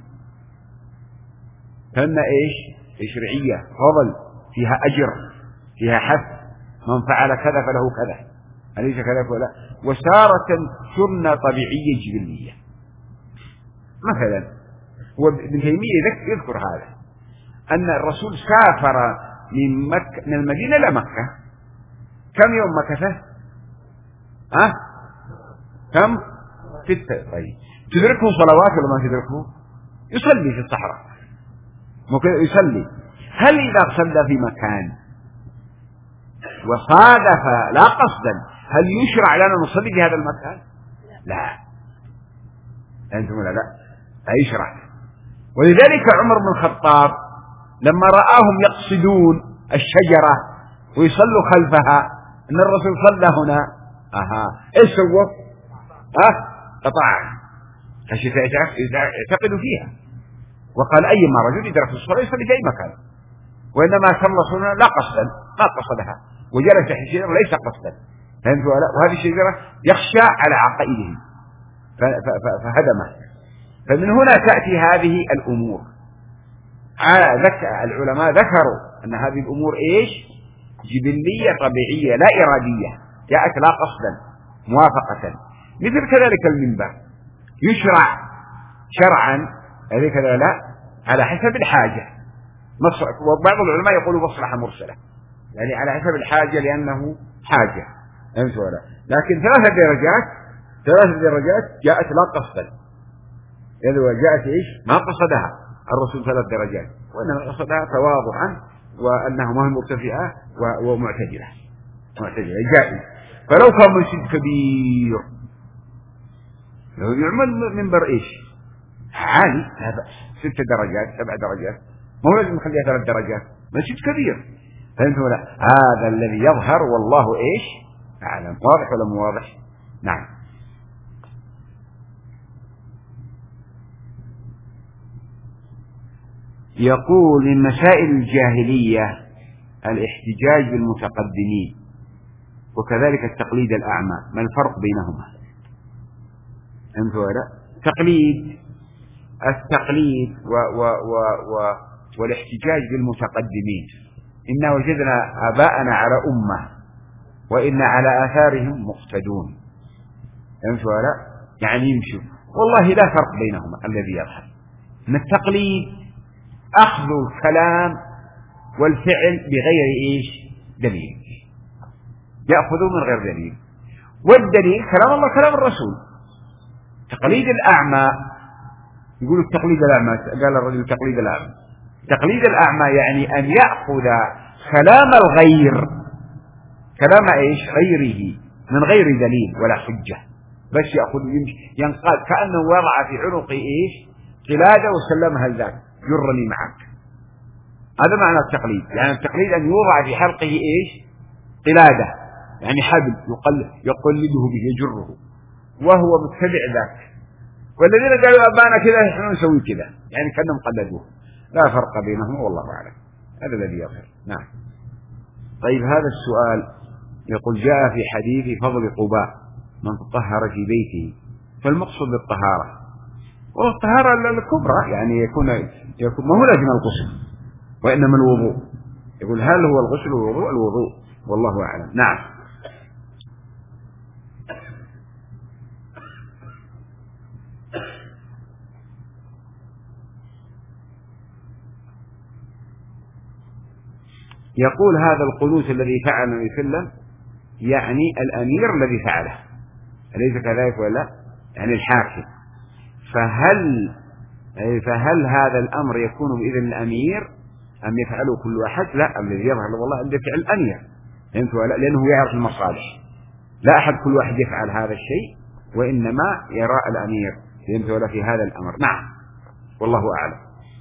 سنة إيش؟ تشريعية فضل، فيها أجر، فيها حث، من فعل كذا فله كذا، أليس كذلك ولا؟ وسارة سنة طبيعية جبلية. مثلا وابن تيمية يذكر هذا، أن الرسول سافر من مكة من المدينة إلى مكة، كم يوم مكثه؟ ها؟ كم؟ ستة. طيب تدركه صلوات ولا ما تدركه؟ يصلي في الصحراء، ممكن يصلي. هل إذا صلى في مكان وصادف لا قصدا هل يشرع لنا نصلي في هذا المكان؟ لا، أنتم لا لا لا يشرع. ولذلك عمر بن الخطاب لما رآهم يقصدون الشجرة ويصلوا خلفها أن الرسول صلى هنا، أها إيش سوى؟ أه قطعها خشية يعتقد فيها، وقال أيما رجل يدرك الصلاة يصلي في أي مكان، وإنما صلى هنا لا قصدا، ما قصدها، وجلس في الشجرة ليس قصدا، فهمت ولا؟ وهذه الشجرة يخشى على عقائده فهدمه. فمن هنا تأتي هذه الأمور. العلماء ذكروا أن هذه الأمور إيش؟ جبلية طبيعية لا إرادية، جاءت لا قصدا موافقة. مثل كذلك المنبر يشرع شرعا هذا لا على حسب الحاجة، وبعض العلماء يقولوا مصلحة مرسلة، يعني على حسب الحاجة لأنه حاجة، أنت ولا. لكن ثلاثة درجات ثلاثة درجات جاءت لا قصدا، يعني وجاءت إيش؟ ما قصدها الرسول ثلاث درجات، وإنما قصدها تواضعا وأنها ما هي مرتفعة ومعتدلة معتدلة جائز. فلو كان مسجد كبير لو يعمل منبر إيش؟ عالي لا بأس، ست درجات سبع درجات، ما هو لازم نخليها ثلاث درجات، مسجد كبير، فهمت ولا؟ هذا الذي يظهر والله إيش؟ أعلم. واضح ولا مو واضح؟ نعم. يقول من مسائل الجاهلية الاحتجاج بالمتقدمين وكذلك التقليد الأعمى، ما الفرق بينهما؟ أنت ولا؟ تقليد التقليد و و و و والاحتجاج بالمتقدمين، إنا وجدنا آباءنا على أمة وإنا على آثارهم مقتدون، أنت ولا؟ يعني يمشوا، والله لا فرق بينهما. الذي يظهر أن التقليد أخذ الكلام والفعل بغير إيش؟ دليل، يأخذوا من غير دليل، والدليل كلام الله كلام الرسول. تقليد الأعمى يقول التقليد الأعمى، قال الرجل التقليد الأعمى، تقليد الأعمى يعني أن يأخذ كلام الغير، كلام إيش؟ غيره من غير دليل ولا حجة، بس يأخذ ينقاد كأنه وضع في عنق إيش؟ قلادة وسلمها لذاك، جرني معك. هذا معنى التقليد، يعني التقليد أن يوضع في حلقه إيش؟ قلادة، يعني حبل يقل يقلده به يجره، وهو متبع ذاك، والذين قالوا أبانا كذا إحنا نسوي كذا، يعني كأنهم قلدوه، لا فرق بينهم والله أعلم. هذا الذي يظهر. نعم. طيب هذا السؤال يقول جاء في حديث فضل قباء من تطهر في بيته، فالمقصود بالطهارة والطهارة الكبرى يعني يكون يكون ما هو لازم الغسل وإنما الوضوء. يقول هل هو الغسل والوضوء؟ الوضوء والله أعلم. نعم. يقول هذا القنوت الذي فعل النبي صلى الله عليه وسلم يعني الأمير الذي فعله، أليس كذلك ولا؟ يعني الحاكم. فهل فهل هذا الأمر يكون بإذن الأمير أم يفعله كل أحد؟ لا، الذي يظهر والله أن يفعل الأمير، فهمت ولا؟ لأنه يعرف المصالح، لا أحد كل واحد يفعل هذا الشيء، وإنما يرى الأمير، فهمت ولا؟ في هذا الأمر. نعم والله أعلم.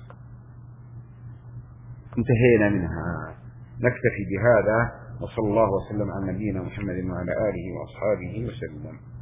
انتهينا منها. نكتفي بهذا، وصلى الله وسلم على نبينا محمد وعلى آله وأصحابه وسلم.